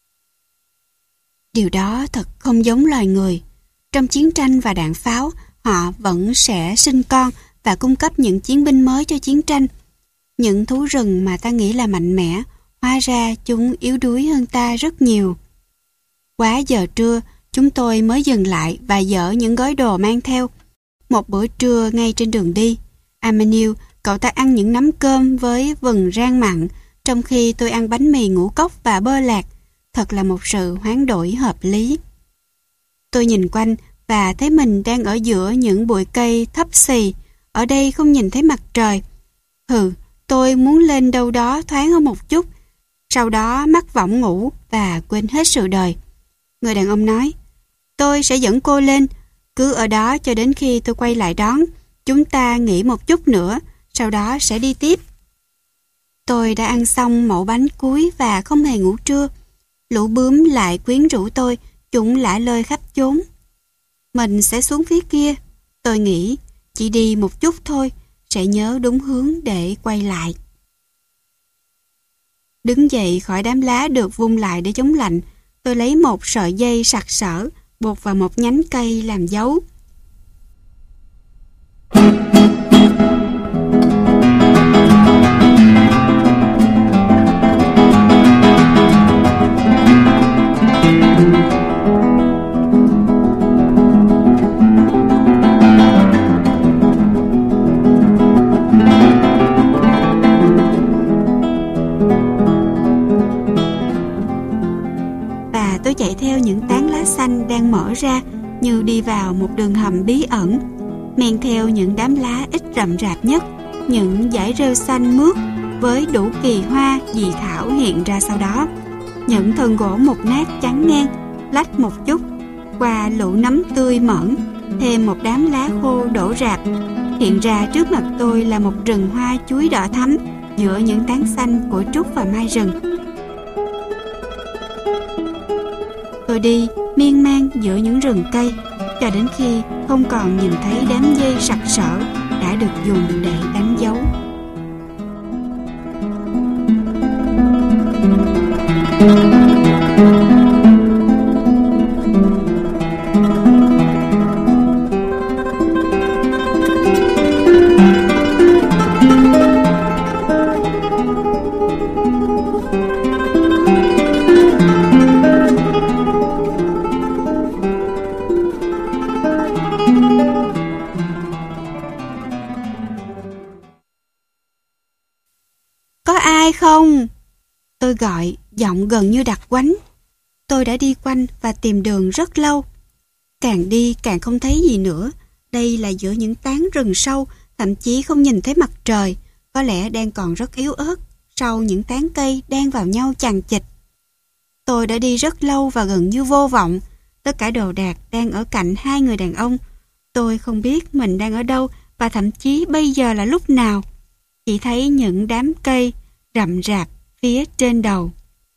Điều đó thật không giống loài người. Trong chiến tranh và đạn pháo, họ vẫn sẽ sinh con và cung cấp những chiến binh mới cho chiến tranh. Những thú rừng mà ta nghĩ là mạnh mẽ, hóa ra chúng yếu đuối hơn ta rất nhiều. Quá giờ trưa, chúng tôi mới dừng lại và dỡ những gói đồ mang theo. Một bữa trưa ngay trên đường đi, Emmanuel, cậu ta ăn những nắm cơm với vừng rang mặn, trong khi tôi ăn bánh mì ngũ cốc và bơ lạc. Thật là một sự hoán đổi hợp lý. Tôi nhìn quanh và thấy mình đang ở giữa những bụi cây thấp xì. Ở đây không nhìn thấy mặt trời. Hừ, tôi muốn lên đâu đó thoáng hơn một chút. Sau đó mắc võng ngủ và quên hết sự đời. Người đàn ông nói, tôi sẽ dẫn cô lên. Cứ ở đó cho đến khi tôi quay lại đón. Chúng ta nghỉ một chút nữa, sau đó sẽ đi tiếp. Tôi đã ăn xong mẩu bánh cuối và không hề ngủ trưa. Lũ bướm lại quyến rũ tôi, chúng lả lơi khắp chốn. Mình sẽ xuống phía kia. Tôi nghĩ, chỉ đi một chút thôi, sẽ nhớ đúng hướng để quay lại. Đứng dậy khỏi đám lá được vung lại để chống lạnh, tôi lấy một sợi dây sặc sỡ, buộc vào một nhánh cây làm dấu. Tôi chạy theo những tán lá xanh đang mở ra như đi vào một đường hầm bí ẩn, men theo những đám lá ít rậm rạp nhất, những dải rêu xanh mướt với đủ kỳ hoa dị thảo hiện ra sau đó, những thân gỗ mục nát chắn ngang, lách một chút, qua lũ nấm tươi mởn, thêm một đám lá khô đổ rạp. Hiện ra trước mặt tôi là một rừng hoa chuối đỏ thắm giữa những tán xanh của trúc và mai rừng. Tôi đi miên man giữa những rừng cây cho đến khi không còn nhìn thấy đám dây sặc sỡ đã được dùng để đánh dấu. Không, tôi gọi, giọng gần như đặc quánh. Tôi đã đi quanh và tìm đường rất lâu. Càng đi càng không thấy gì nữa. Đây là giữa những tán rừng sâu, thậm chí không nhìn thấy mặt trời, có lẽ đang còn rất yếu ớt, sau những tán cây đan vào nhau chằng chịt. Tôi đã đi rất lâu và gần như vô vọng. Tất cả đồ đạc đang ở cạnh hai người đàn ông. Tôi không biết mình đang ở đâu và thậm chí bây giờ là lúc nào. Chỉ thấy những đám cây rậm rạp phía trên đầu.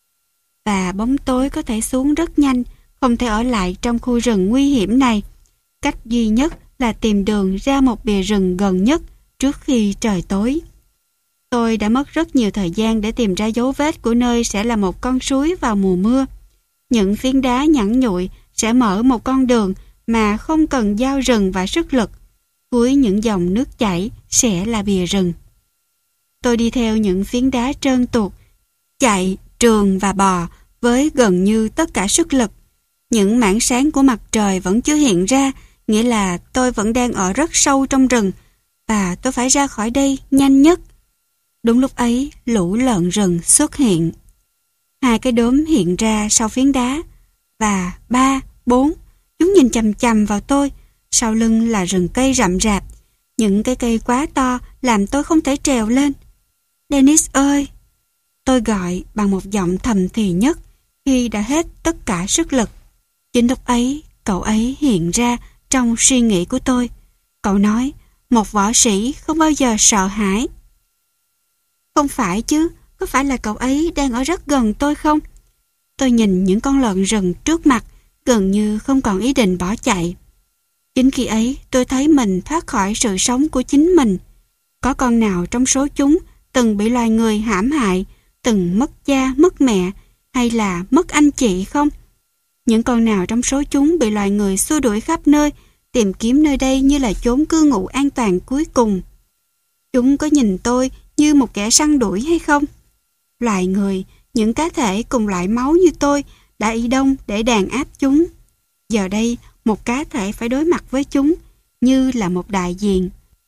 Và bóng tối có thể xuống rất nhanh, không thể ở lại trong khu rừng nguy hiểm này. Cách duy nhất là tìm đường ra một bìa rừng gần nhất trước khi trời tối. Tôi đã mất rất nhiều thời gian để tìm ra dấu vết của nơi sẽ là một con suối vào mùa mưa. Những phiến đá nhẵn nhụi sẽ mở một con đường mà không cần dao rừng và sức lực. Cuối những dòng nước chảy sẽ là bìa rừng. Tôi đi theo những phiến đá trơn tuột, chạy, trườn và bò với gần như tất cả sức lực. Những mảng sáng của mặt trời vẫn chưa hiện ra, nghĩa là tôi vẫn đang ở rất sâu trong rừng và tôi phải ra khỏi đây nhanh nhất. Đúng lúc ấy, lũ lợn rừng xuất hiện. Hai cái đốm hiện ra sau phiến đá và ba, bốn, chúng nhìn chằm chằm vào tôi. Sau lưng là rừng cây rậm rạp, những cái cây quá to làm tôi không thể trèo lên. Dennis ơi! Tôi gọi bằng một giọng thầm thì nhất khi đã hết tất cả sức lực. Chính lúc ấy, cậu ấy hiện ra trong suy nghĩ của tôi. Cậu nói, một võ sĩ không bao giờ sợ hãi. Không phải chứ, có phải là cậu ấy đang ở rất gần tôi không? Tôi nhìn những con lợn rừng trước mặt, gần như không còn ý định bỏ chạy. Chính khi ấy, tôi thấy mình thoát khỏi sự sống của chính mình. Có con nào trong số chúng từng bị loài người hãm hại, từng mất cha, mất mẹ, hay là mất anh chị không? Những con nào trong số chúng bị loài người xua đuổi khắp nơi, tìm kiếm nơi đây như là chốn cư ngụ an toàn cuối cùng? Chúng có nhìn tôi như một kẻ săn đuổi hay không? Loài người, những cá thể cùng loại máu như tôi đã y đông để đàn áp chúng. Giờ đây, một cá thể phải đối mặt với chúng như là một đại diện.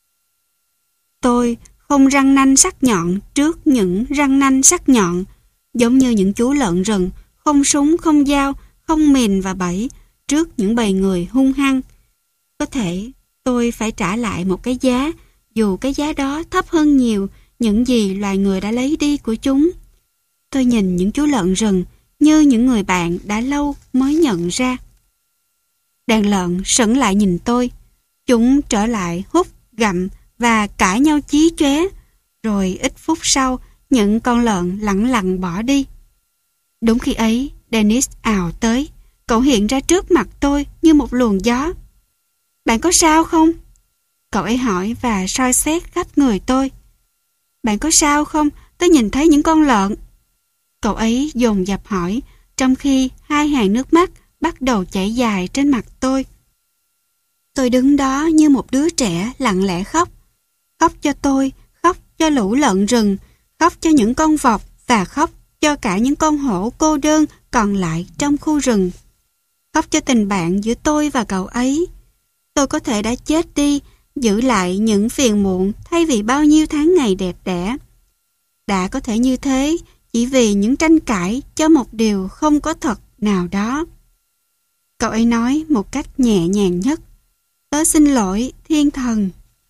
Tôi không răng nanh sắc nhọn trước những răng nanh sắc nhọn, giống như những chú lợn rừng, không súng, không dao, không mìn và bẫy trước những bầy người hung hăng. Có thể tôi phải trả lại một cái giá, dù cái giá đó thấp hơn nhiều những gì loài người đã lấy đi của chúng. Tôi nhìn những chú lợn rừng như những người bạn đã lâu mới nhận ra. Đàn lợn sững lại nhìn tôi. Chúng trở lại hút, gặm và cãi nhau chí chóe. Rồi ít phút sau, những con lợn lẳng lặng bỏ đi. Đúng khi ấy, Dennis ào tới. Cậu hiện ra trước mặt tôi như một luồng gió. Bạn có sao không? Cậu ấy hỏi và soi xét khắp người tôi. Bạn có sao không? Tôi nhìn thấy những con lợn. Cậu ấy dồn dập hỏi, trong khi hai hàng nước mắt bắt đầu chảy dài trên mặt tôi. Tôi đứng đó như một đứa trẻ lặng lẽ khóc. Khóc cho tôi, khóc cho lũ lợn rừng, khóc cho những con vọc và khóc cho cả những con hổ cô đơn còn lại trong khu rừng. Khóc cho tình bạn giữa tôi và cậu ấy. Tôi có thể đã chết đi, giữ lại những phiền muộn thay vì bao nhiêu tháng ngày đẹp đẽ. Đã có thể như thế chỉ vì những tranh cãi cho một điều không có thật nào đó. Cậu ấy nói một cách nhẹ nhàng nhất. Tớ xin lỗi, thiên thần.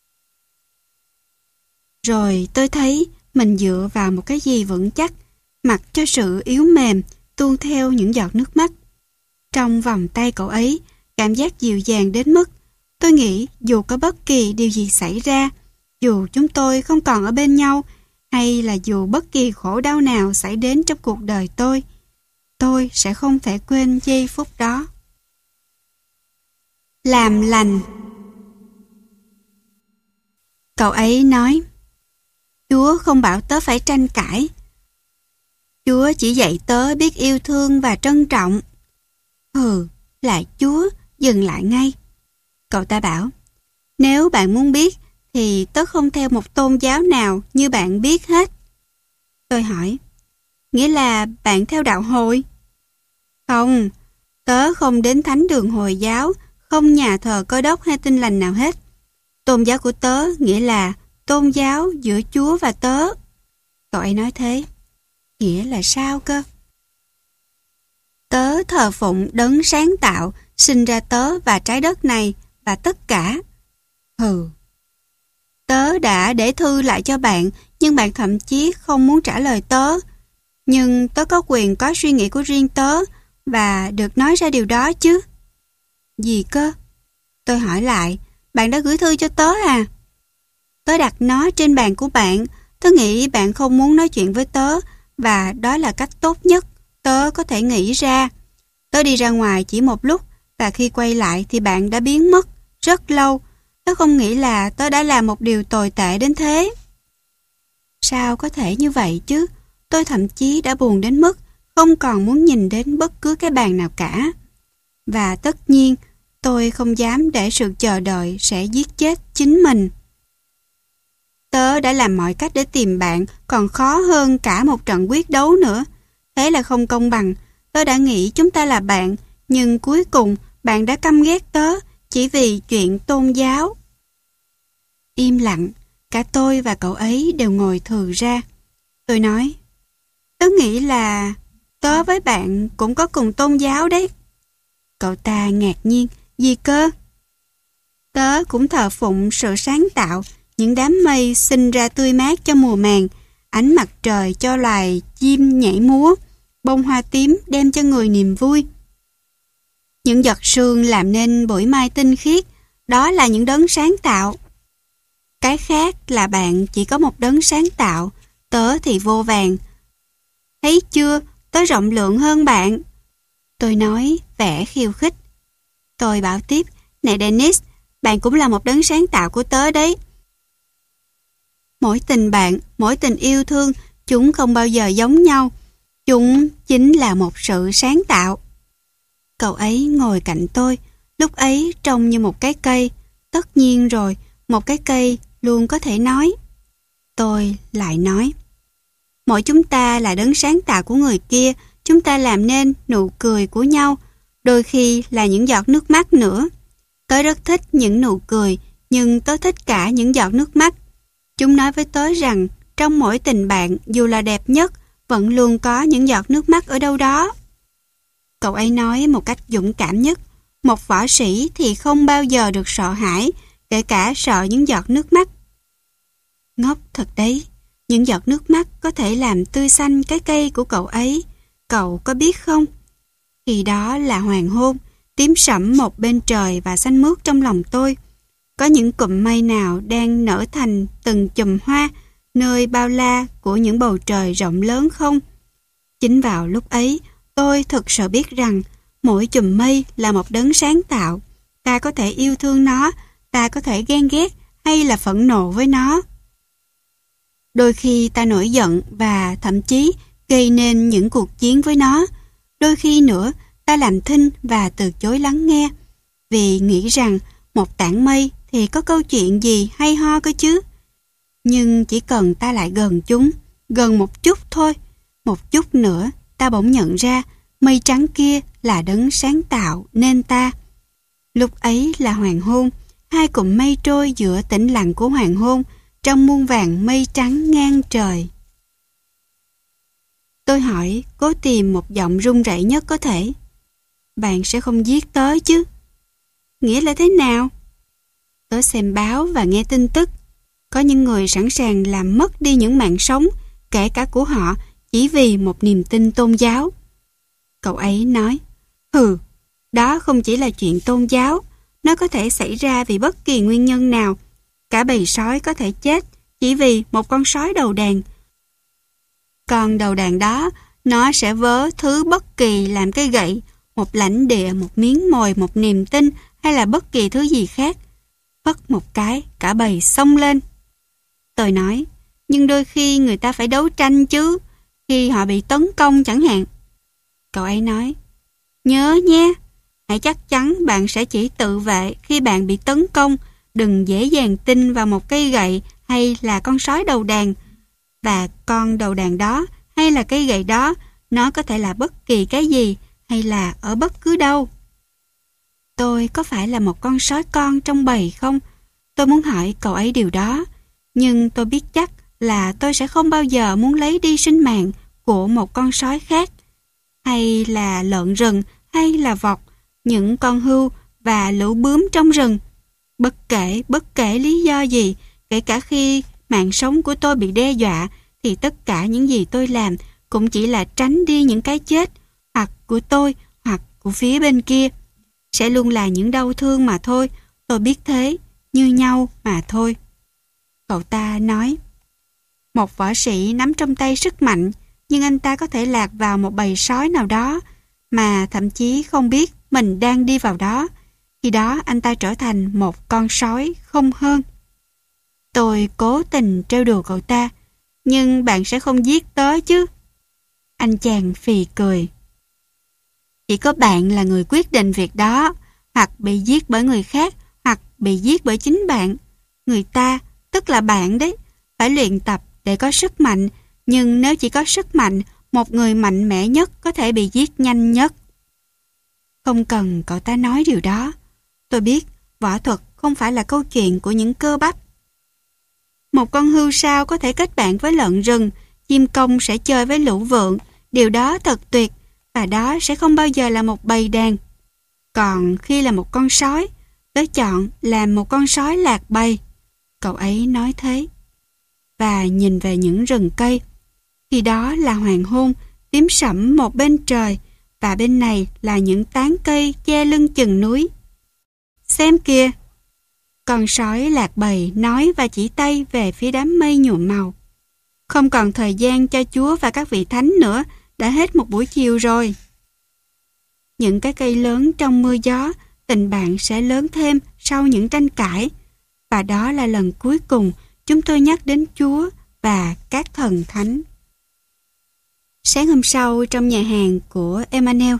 Rồi tôi thấy mình dựa vào một cái gì vững chắc, mặc cho sự yếu mềm tuôn theo những giọt nước mắt. Trong vòng tay cậu ấy, cảm giác dịu dàng đến mức tôi nghĩ dù có bất kỳ điều gì xảy ra, dù chúng tôi không còn ở bên nhau, hay là dù bất kỳ khổ đau nào xảy đến trong cuộc đời tôi, tôi sẽ không thể quên giây phút đó. Làm lành. Cậu ấy nói, Chúa không bảo tớ phải tranh cãi. Chúa chỉ dạy tớ biết yêu thương và trân trọng. Hừ, là Chúa, dừng lại ngay. Cậu ta bảo, nếu bạn muốn biết thì tớ không theo một tôn giáo nào như bạn biết hết. Tôi hỏi, nghĩa là bạn theo đạo Hồi? Không, tớ không đến thánh đường Hồi giáo, không nhà thờ Cơ Đốc hay Tin Lành nào hết. Tôn giáo của tớ nghĩa là tôn giáo giữa Chúa và tớ. Cậu ấy nói thế. Nghĩa là sao cơ? Tớ thờ phụng đấng sáng tạo, sinh ra tớ và trái đất này và tất cả. Hừ. Tớ đã để thư lại cho bạn, nhưng bạn thậm chí không muốn trả lời tớ. Nhưng tớ có quyền có suy nghĩ của riêng tớ và được nói ra điều đó chứ. Gì cơ? Tôi hỏi lại, bạn đã gửi thư cho tớ à? Tớ đặt nó trên bàn của bạn. Tớ nghĩ bạn không muốn nói chuyện với tớ và đó là cách tốt nhất tớ có thể nghĩ ra. Tớ đi ra ngoài chỉ một lúc và khi quay lại thì bạn đã biến mất rất lâu. Tớ không nghĩ là tớ đã làm một điều tồi tệ đến thế. Sao có thể như vậy chứ? Tôi thậm chí đã buồn đến mức không còn muốn nhìn đến bất cứ cái bàn nào cả. Và tất nhiên, tôi không dám để sự chờ đợi sẽ giết chết chính mình. Tớ đã làm mọi cách để tìm bạn, còn khó hơn cả một trận quyết đấu nữa. Thế là không công bằng. Tớ đã nghĩ chúng ta là bạn, nhưng cuối cùng bạn đã căm ghét tớ chỉ vì chuyện tôn giáo. Im lặng, cả tôi và cậu ấy đều ngồi thừ ra. Tôi nói, tớ nghĩ là tớ với bạn cũng có cùng tôn giáo đấy. Cậu ta ngạc nhiên, gì cơ? Tớ cũng thờ phụng sự sáng tạo, những đám mây sinh ra tươi mát cho mùa màng, ánh mặt trời cho loài chim nhảy múa, bông hoa tím đem cho người niềm vui. Những giọt sương làm nên buổi mai tinh khiết, đó là những đấng sáng tạo. Cái khác là bạn chỉ có một đấng sáng tạo, tớ thì vô vàn. Thấy chưa, tớ rộng lượng hơn bạn. Tôi nói vẻ khiêu khích. Tôi bảo tiếp, này Dennis, bạn cũng là một đấng sáng tạo của tớ đấy. Mỗi tình bạn, mỗi tình yêu thương, chúng không bao giờ giống nhau. Chúng chính là một sự sáng tạo. Cậu ấy ngồi cạnh tôi, lúc ấy trông như một cái cây. Tất nhiên rồi, một cái cây luôn có thể nói. Tôi lại nói, mỗi chúng ta là đấng sáng tạo của người kia, chúng ta làm nên nụ cười của nhau, đôi khi là những giọt nước mắt nữa. Tớ rất thích những nụ cười, nhưng tớ thích cả những giọt nước mắt. Chúng nói với tớ rằng trong mỗi tình bạn, dù là đẹp nhất, vẫn luôn có những giọt nước mắt ở đâu đó. Cậu ấy nói một cách dũng cảm nhất, một võ sĩ thì không bao giờ được sợ hãi, kể cả sợ những giọt nước mắt. Ngốc thật đấy, những giọt nước mắt có thể làm tươi xanh cái cây của cậu ấy, cậu có biết không? Khi đó là hoàng hôn, tím sẫm một bên trời và xanh mướt trong lòng tôi. Có những cụm mây nào đang nở thành từng chùm hoa nơi bao la của những bầu trời rộng lớn không? Chính vào lúc ấy, tôi thực sự biết rằng mỗi chùm mây là một đấng sáng tạo. Ta có thể yêu thương nó, ta có thể ghen ghét hay là phẫn nộ với nó. Đôi khi ta nổi giận và thậm chí gây nên những cuộc chiến với nó. Đôi khi nữa, ta làm thinh và từ chối lắng nghe, vì nghĩ rằng một tảng mây thì có câu chuyện gì hay ho cơ chứ. Nhưng chỉ cần ta lại gần chúng, gần một chút thôi, một chút nữa, ta bỗng nhận ra mây trắng kia là đấng sáng tạo nên ta. Lúc ấy là hoàng hôn, hai cụm mây trôi giữa tĩnh lặng của hoàng hôn, trong muôn vàn mây trắng ngang trời. Tôi hỏi, cố tìm một giọng run rẩy nhất có thể. Bạn sẽ không giết tớ chứ? Nghĩa là thế nào? Tớ xem báo và nghe tin tức. Có những người sẵn sàng làm mất đi những mạng sống, kể cả của họ, chỉ vì một niềm tin tôn giáo. Cậu ấy nói, hừ, đó không chỉ là chuyện tôn giáo, nó có thể xảy ra vì bất kỳ nguyên nhân nào. Cả bầy sói có thể chết chỉ vì một con sói đầu đàn. Con đầu đàn đó, nó sẽ vớ thứ bất kỳ làm cái gậy, một lãnh địa, một miếng mồi, một niềm tin hay là bất kỳ thứ gì khác. Phất một cái, cả bầy xông lên. Tôi nói, nhưng đôi khi người ta phải đấu tranh chứ, khi họ bị tấn công chẳng hạn. Cậu ấy nói, nhớ nhé, hãy chắc chắn bạn sẽ chỉ tự vệ khi bạn bị tấn công, đừng dễ dàng tin vào một cây gậy hay là con sói đầu đàn. Và con đầu đàn đó hay là cây gậy đó, nó có thể là bất kỳ cái gì hay là ở bất cứ đâu. Tôi có phải là một con sói con trong bầy không? Tôi muốn hỏi cậu ấy điều đó, nhưng tôi biết chắc là tôi sẽ không bao giờ muốn lấy đi sinh mạng của một con sói khác, hay là lợn rừng, hay là vọc, những con hươu và lũ bướm trong rừng. Bất kể, bất kể lý do gì, kể cả khi mạng sống của tôi bị đe dọa, thì tất cả những gì tôi làm cũng chỉ là tránh đi những cái chết, hoặc của tôi, hoặc của phía bên kia. Sẽ luôn là những đau thương mà thôi, tôi biết thế, như nhau mà thôi. Cậu ta nói, một võ sĩ nắm trong tay sức mạnh, nhưng anh ta có thể lạc vào một bầy sói nào đó, mà thậm chí không biết mình đang đi vào đó. Khi đó anh ta trở thành một con sói không hơn. Tôi cố tình trêu đùa cậu ta, nhưng bạn sẽ không giết tớ chứ? Anh chàng phì cười. Chỉ có bạn là người quyết định việc đó, hoặc bị giết bởi người khác, hoặc bị giết bởi chính bạn. Người ta, tức là bạn đấy, phải luyện tập để có sức mạnh, nhưng nếu chỉ có sức mạnh, một người mạnh mẽ nhất có thể bị giết nhanh nhất. Không cần cậu ta nói điều đó. Tôi biết võ thuật không phải là câu chuyện của những cơ bắp. Một con hươu sao có thể kết bạn với lợn rừng, chim công sẽ chơi với lũ vượn, điều đó thật tuyệt, và đó sẽ không bao giờ là một bầy đàn. Còn khi là một con sói, tớ chọn làm một con sói lạc bầy. Cậu ấy nói thế. Và nhìn về những rừng cây. Khi đó là hoàng hôn, tím sẫm một bên trời, và bên này là những tán cây che lưng chừng núi. Xem kìa! Con sói lạc bầy nói và chỉ tay về phía đám mây nhuộm màu. Không còn thời gian cho Chúa và các vị thánh nữa, đã hết một buổi chiều rồi. Những cái cây lớn trong mưa gió, tình bạn sẽ lớn thêm sau những tranh cãi. Và đó là lần cuối cùng chúng tôi nhắc đến Chúa và các thần thánh. Sáng hôm sau trong nhà hàng của Emmanuel.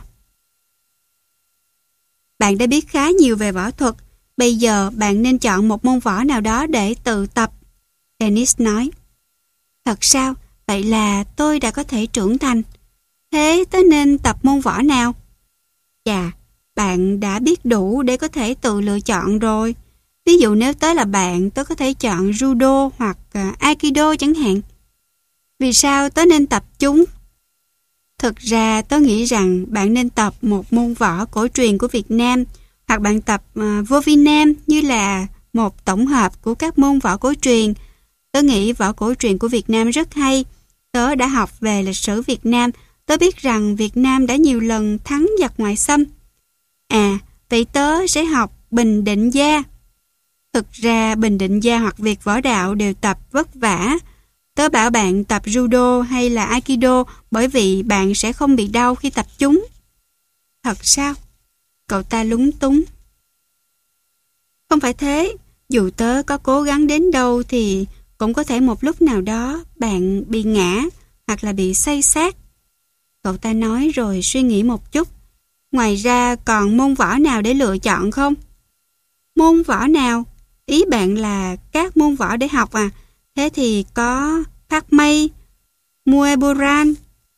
Bạn đã biết khá nhiều về võ thuật. Bây giờ bạn nên chọn một môn võ nào đó để tự tập. Dennis nói. Thật sao? Vậy là tôi đã có thể trưởng thành. Thế tớ nên tập môn võ nào? Chà, bạn đã biết đủ để có thể tự lựa chọn rồi. Ví dụ nếu tớ là bạn, tớ có thể chọn judo hoặc uh, aikido chẳng hạn. Vì sao tớ nên tập chúng? Thực ra tớ nghĩ rằng bạn nên tập một môn võ cổ truyền của Việt Nam, hoặc bạn tập uh, vô vi nam như là một tổng hợp của các môn võ cổ truyền. Tớ nghĩ võ cổ truyền của Việt Nam rất hay. Tớ đã học về lịch sử Việt Nam. Tớ biết rằng Việt Nam đã nhiều lần thắng giặc ngoại xâm. À, vậy tớ sẽ học Bình Định Gia. Thực ra Bình Định Gia hoặc Việt Võ Đạo đều tập vất vả. Tớ bảo bạn tập judo hay là aikido bởi vì bạn sẽ không bị đau khi tập chúng. Thật sao? Cậu ta lúng túng. Không phải thế. Dù tớ có cố gắng đến đâu thì cũng có thể một lúc nào đó bạn bị ngã hoặc là bị say sát. Cậu ta nói rồi suy nghĩ một chút. Ngoài ra còn môn võ nào để lựa chọn không? Môn võ nào? Ý bạn là các môn võ để học à? Thế thì có Park Mây, Muay Boran,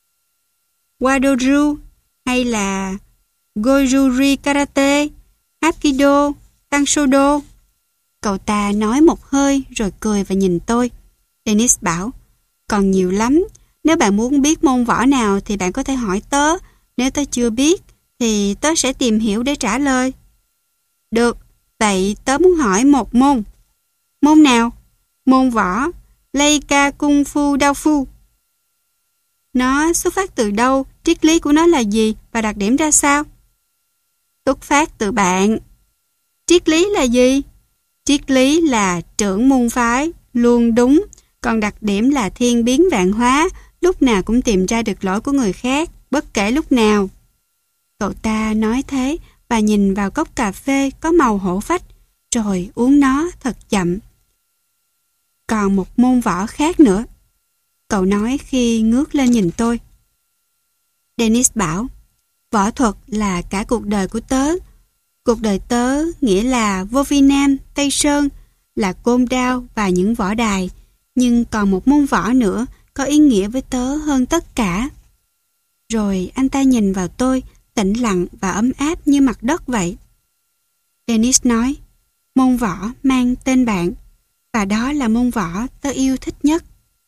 Wado-ryu hay là Goju-ri Karate, Hapkido, Tanshodo. Cậu ta nói một hơi rồi cười và nhìn tôi. Dennis bảo, còn nhiều lắm. Nếu bạn muốn biết môn võ nào thì bạn có thể hỏi tớ. Nếu tớ chưa biết thì tớ sẽ tìm hiểu để trả lời. Được, vậy tớ muốn hỏi một môn. Môn nào? Môn võ Leica Kung Fu Đao Phu. Nó xuất phát từ đâu? Triết lý của nó là gì? Và đặc điểm ra sao? Xuất phát từ bạn. Triết lý là gì? Triết lý là trưởng môn phái, luôn đúng. Còn đặc điểm là thiên biến vạn hóa, lúc nào cũng tìm ra được lỗi của người khác, bất kể lúc nào. Cậu ta nói thế và nhìn vào cốc cà phê có màu hổ phách, rồi uống nó thật chậm. Còn một môn võ khác nữa. Cậu nói khi ngước lên nhìn tôi. Dennis bảo, võ thuật là cả cuộc đời của tớ. Cuộc đời tớ nghĩa là vô vi nam, Tây Sơn, là côn đao và những võ đài. Nhưng còn một môn võ nữa có ý nghĩa với tớ hơn tất cả. Rồi anh ta nhìn vào tôi, tĩnh lặng và ấm áp như mặt đất vậy. Dennis nói, môn võ mang tên bạn, và đó là môn võ tớ yêu thích nhất.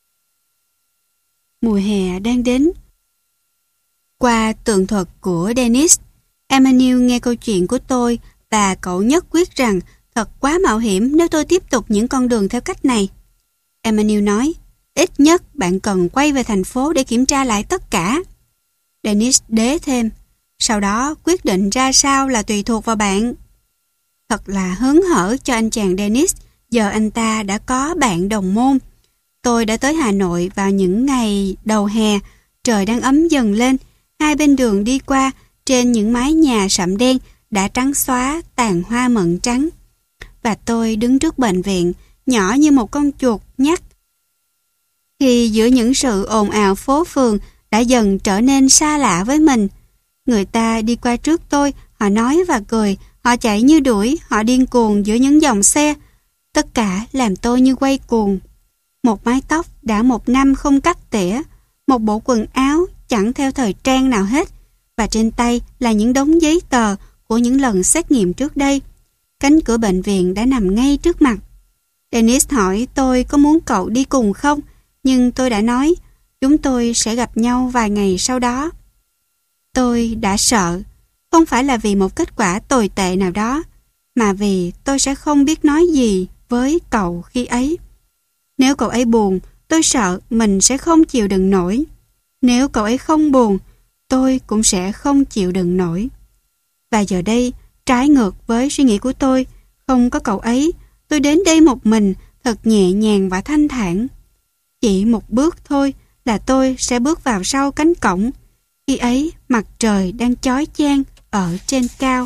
Mùa hè đang đến. Qua tường thuật của Dennis, Emmanuel nghe câu chuyện của tôi và cậu nhất quyết rằng thật quá mạo hiểm nếu tôi tiếp tục những con đường theo cách này. Emmanuel nói, ít nhất bạn cần quay về thành phố để kiểm tra lại tất cả. Dennis đế thêm, sau đó quyết định ra sao là tùy thuộc vào bạn. Thật là hớn hở cho anh chàng Dennis, giờ anh ta đã có bạn đồng môn. Tôi đã tới Hà Nội vào những ngày đầu hè, trời đang ấm dần lên, hai bên đường đi qua, trên những mái nhà sậm đen đã trắng xóa tàn hoa mận trắng. Và tôi đứng trước bệnh viện, nhỏ như một con chuột nhắt. Khi giữa những sự ồn ào phố phường đã dần trở nên xa lạ với mình, người ta đi qua trước tôi, họ nói và cười, họ chạy như đuổi, họ điên cuồng giữa những dòng xe. Tất cả làm tôi như quay cuồng. Một mái tóc đã một năm không cắt tỉa, một bộ quần áo chẳng theo thời trang nào hết, và trên tay là những đống giấy tờ của những lần xét nghiệm trước đây. Cánh cửa bệnh viện đã nằm ngay trước mặt. Dennis hỏi tôi có muốn cậu đi cùng không, nhưng tôi đã nói chúng tôi sẽ gặp nhau vài ngày sau đó. Tôi đã sợ, không phải là vì một kết quả tồi tệ nào đó, mà vì tôi sẽ không biết nói gì với cậu khi ấy. Nếu cậu ấy buồn, tôi sợ mình sẽ không chịu đựng nổi. Nếu cậu ấy không buồn, tôi cũng sẽ không chịu đựng nổi. Và giờ đây, trái ngược với suy nghĩ của tôi, không có cậu ấy, tôi đến đây một mình, thật nhẹ nhàng và thanh thản. Chỉ một bước thôi là tôi sẽ bước vào sau cánh cổng. Khi ấy mặt trời đang chói chang ở trên cao.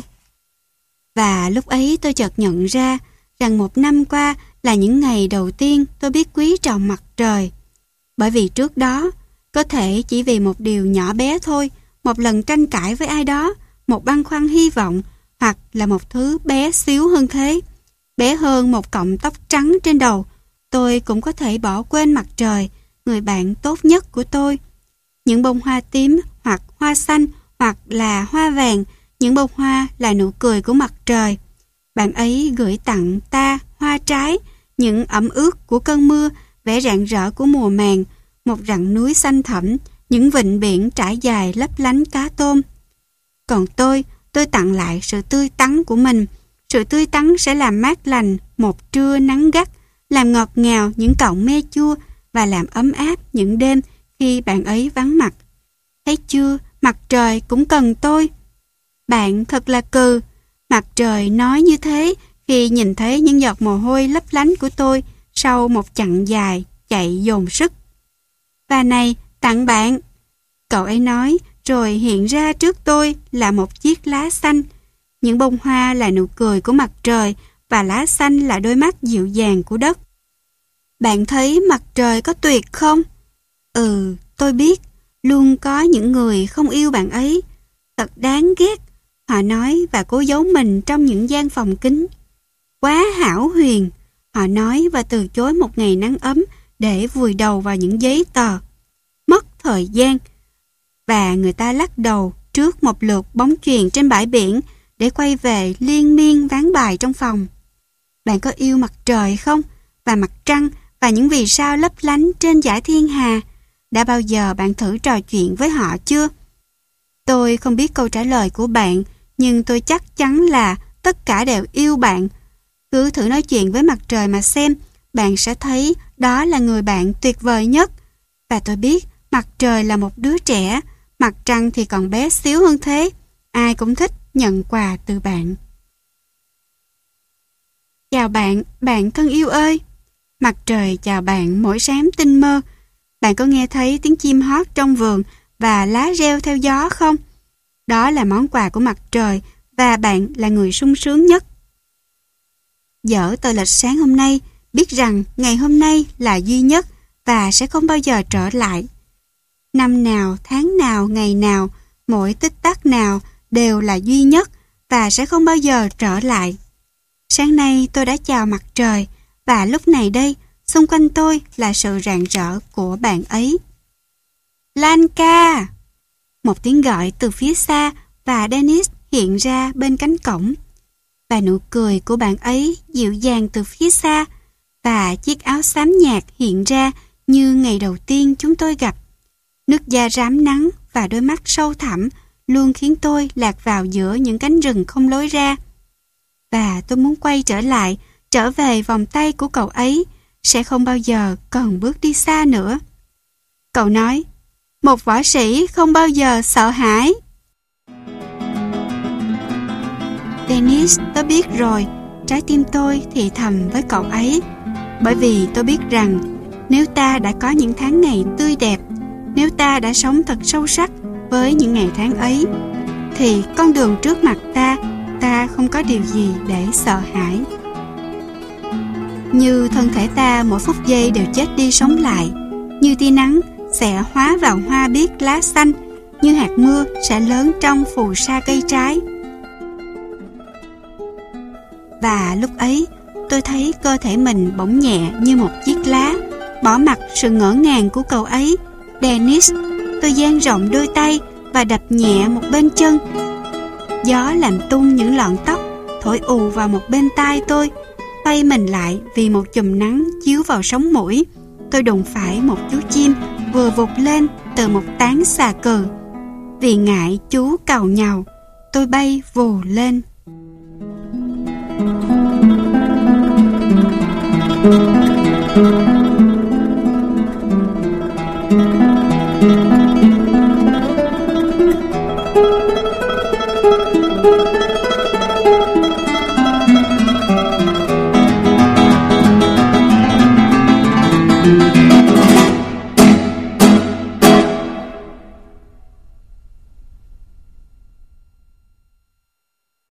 Và lúc ấy tôi chợt nhận ra rằng một năm qua là những ngày đầu tiên tôi biết quý trọng mặt trời. Bởi vì trước đó, có thể chỉ vì một điều nhỏ bé thôi, một lần tranh cãi với ai đó, một băn khoăn hy vọng, hoặc là một thứ bé xíu hơn thế, bé hơn một cọng tóc trắng trên đầu, tôi cũng có thể bỏ quên mặt trời, người bạn tốt nhất của tôi. Những bông hoa tím hoặc hoa xanh hoặc là hoa vàng, những bông hoa là nụ cười của mặt trời. Bạn ấy gửi tặng ta hoa trái, những ẩm ướt của cơn mưa, vẻ rạng rỡ của mùa màng, một rặng núi xanh thẳm, những vịnh biển trải dài lấp lánh cá tôm. Còn tôi, tôi tặng lại sự tươi tắn của mình. Sự tươi tắn sẽ làm mát lành một trưa nắng gắt, làm ngọt ngào những cọng me chua và làm ấm áp những đêm khi bạn ấy vắng mặt. Thấy chưa, mặt trời cũng cần tôi. Bạn thật là cừ. Mặt trời nói như thế khi nhìn thấy những giọt mồ hôi lấp lánh của tôi sau một chặng dài chạy dồn sức. Và này, tặng bạn. Cậu ấy nói, rồi hiện ra trước tôi là một chiếc lá xanh. Những bông hoa là nụ cười của mặt trời và lá xanh là đôi mắt dịu dàng của đất. Bạn thấy mặt trời có tuyệt không? Ừ, tôi biết, luôn có những người không yêu bạn ấy. Thật đáng ghét, họ nói và cố giấu mình trong những gian phòng kín. Quá hão huyền, họ nói và từ chối một ngày nắng ấm để vùi đầu vào những giấy tờ. Mất thời gian. Và người ta lắc đầu trước một lượt bóng chuyền trên bãi biển để quay về liên miên ván bài trong phòng. Bạn có yêu mặt trời không? Và mặt trăng và những vì sao lấp lánh trên dải thiên hà? Đã bao giờ bạn thử trò chuyện với họ chưa? Tôi không biết câu trả lời của bạn, nhưng tôi chắc chắn là tất cả đều yêu bạn. Cứ thử nói chuyện với mặt trời mà xem, bạn sẽ thấy đó là người bạn tuyệt vời nhất. Và tôi biết mặt trời là một đứa trẻ, mặt trăng thì còn bé xíu hơn thế. Ai cũng thích nhận quà từ bạn. Chào bạn, bạn thân yêu ơi. Mặt trời chào bạn mỗi sáng tinh mơ. Bạn có nghe thấy tiếng chim hót trong vườn và lá reo theo gió không? Đó là món quà của mặt trời và bạn là người sung sướng nhất. Dở tờ lịch sáng hôm nay, biết rằng ngày hôm nay là duy nhất và sẽ không bao giờ trở lại. Năm nào, tháng nào, ngày nào, mỗi tích tắc nào đều là duy nhất và sẽ không bao giờ trở lại. Sáng nay tôi đã chào mặt trời và lúc này đây, xung quanh tôi là sự rạng rỡ của bạn ấy. Lanka! Một tiếng gọi từ phía xa và Dennis hiện ra bên cánh cổng. Và nụ cười của bạn ấy dịu dàng từ phía xa và chiếc áo xám nhạt hiện ra như ngày đầu tiên chúng tôi gặp. Nước da rám nắng và đôi mắt sâu thẳm luôn khiến tôi lạc vào giữa những cánh rừng không lối ra. Và tôi muốn quay trở lại, trở về vòng tay của cậu ấy, sẽ không bao giờ còn bước đi xa nữa. Cậu nói, một võ sĩ không bao giờ sợ hãi. Dennis, tôi biết rồi, trái tim tôi thì thầm với cậu ấy. Bởi vì tôi biết rằng, nếu ta đã có những tháng ngày tươi đẹp, nếu ta đã sống thật sâu sắc với những ngày tháng ấy, thì con đường trước mặt ta, ta không có điều gì để sợ hãi. Như thân thể ta mỗi phút giây đều chết đi sống lại, như tia nắng sẽ hóa vào hoa biếc lá xanh, như hạt mưa sẽ lớn trong phù sa cây trái. Và lúc ấy, tôi thấy cơ thể mình bỗng nhẹ như một chiếc lá, bỏ mặc sự ngỡ ngàng của cậu ấy. Dennis, tôi dang rộng đôi tay và đập nhẹ một bên chân. Gió làm tung những lọn tóc, thổi ù vào một bên tai tôi. Quay mình lại vì một chùm nắng chiếu vào sống mũi. Tôi đụng phải một chú chim vừa vụt lên từ một tán xà cừ. Vì ngại chú càu nhàu, tôi bay vù lên. Thank you.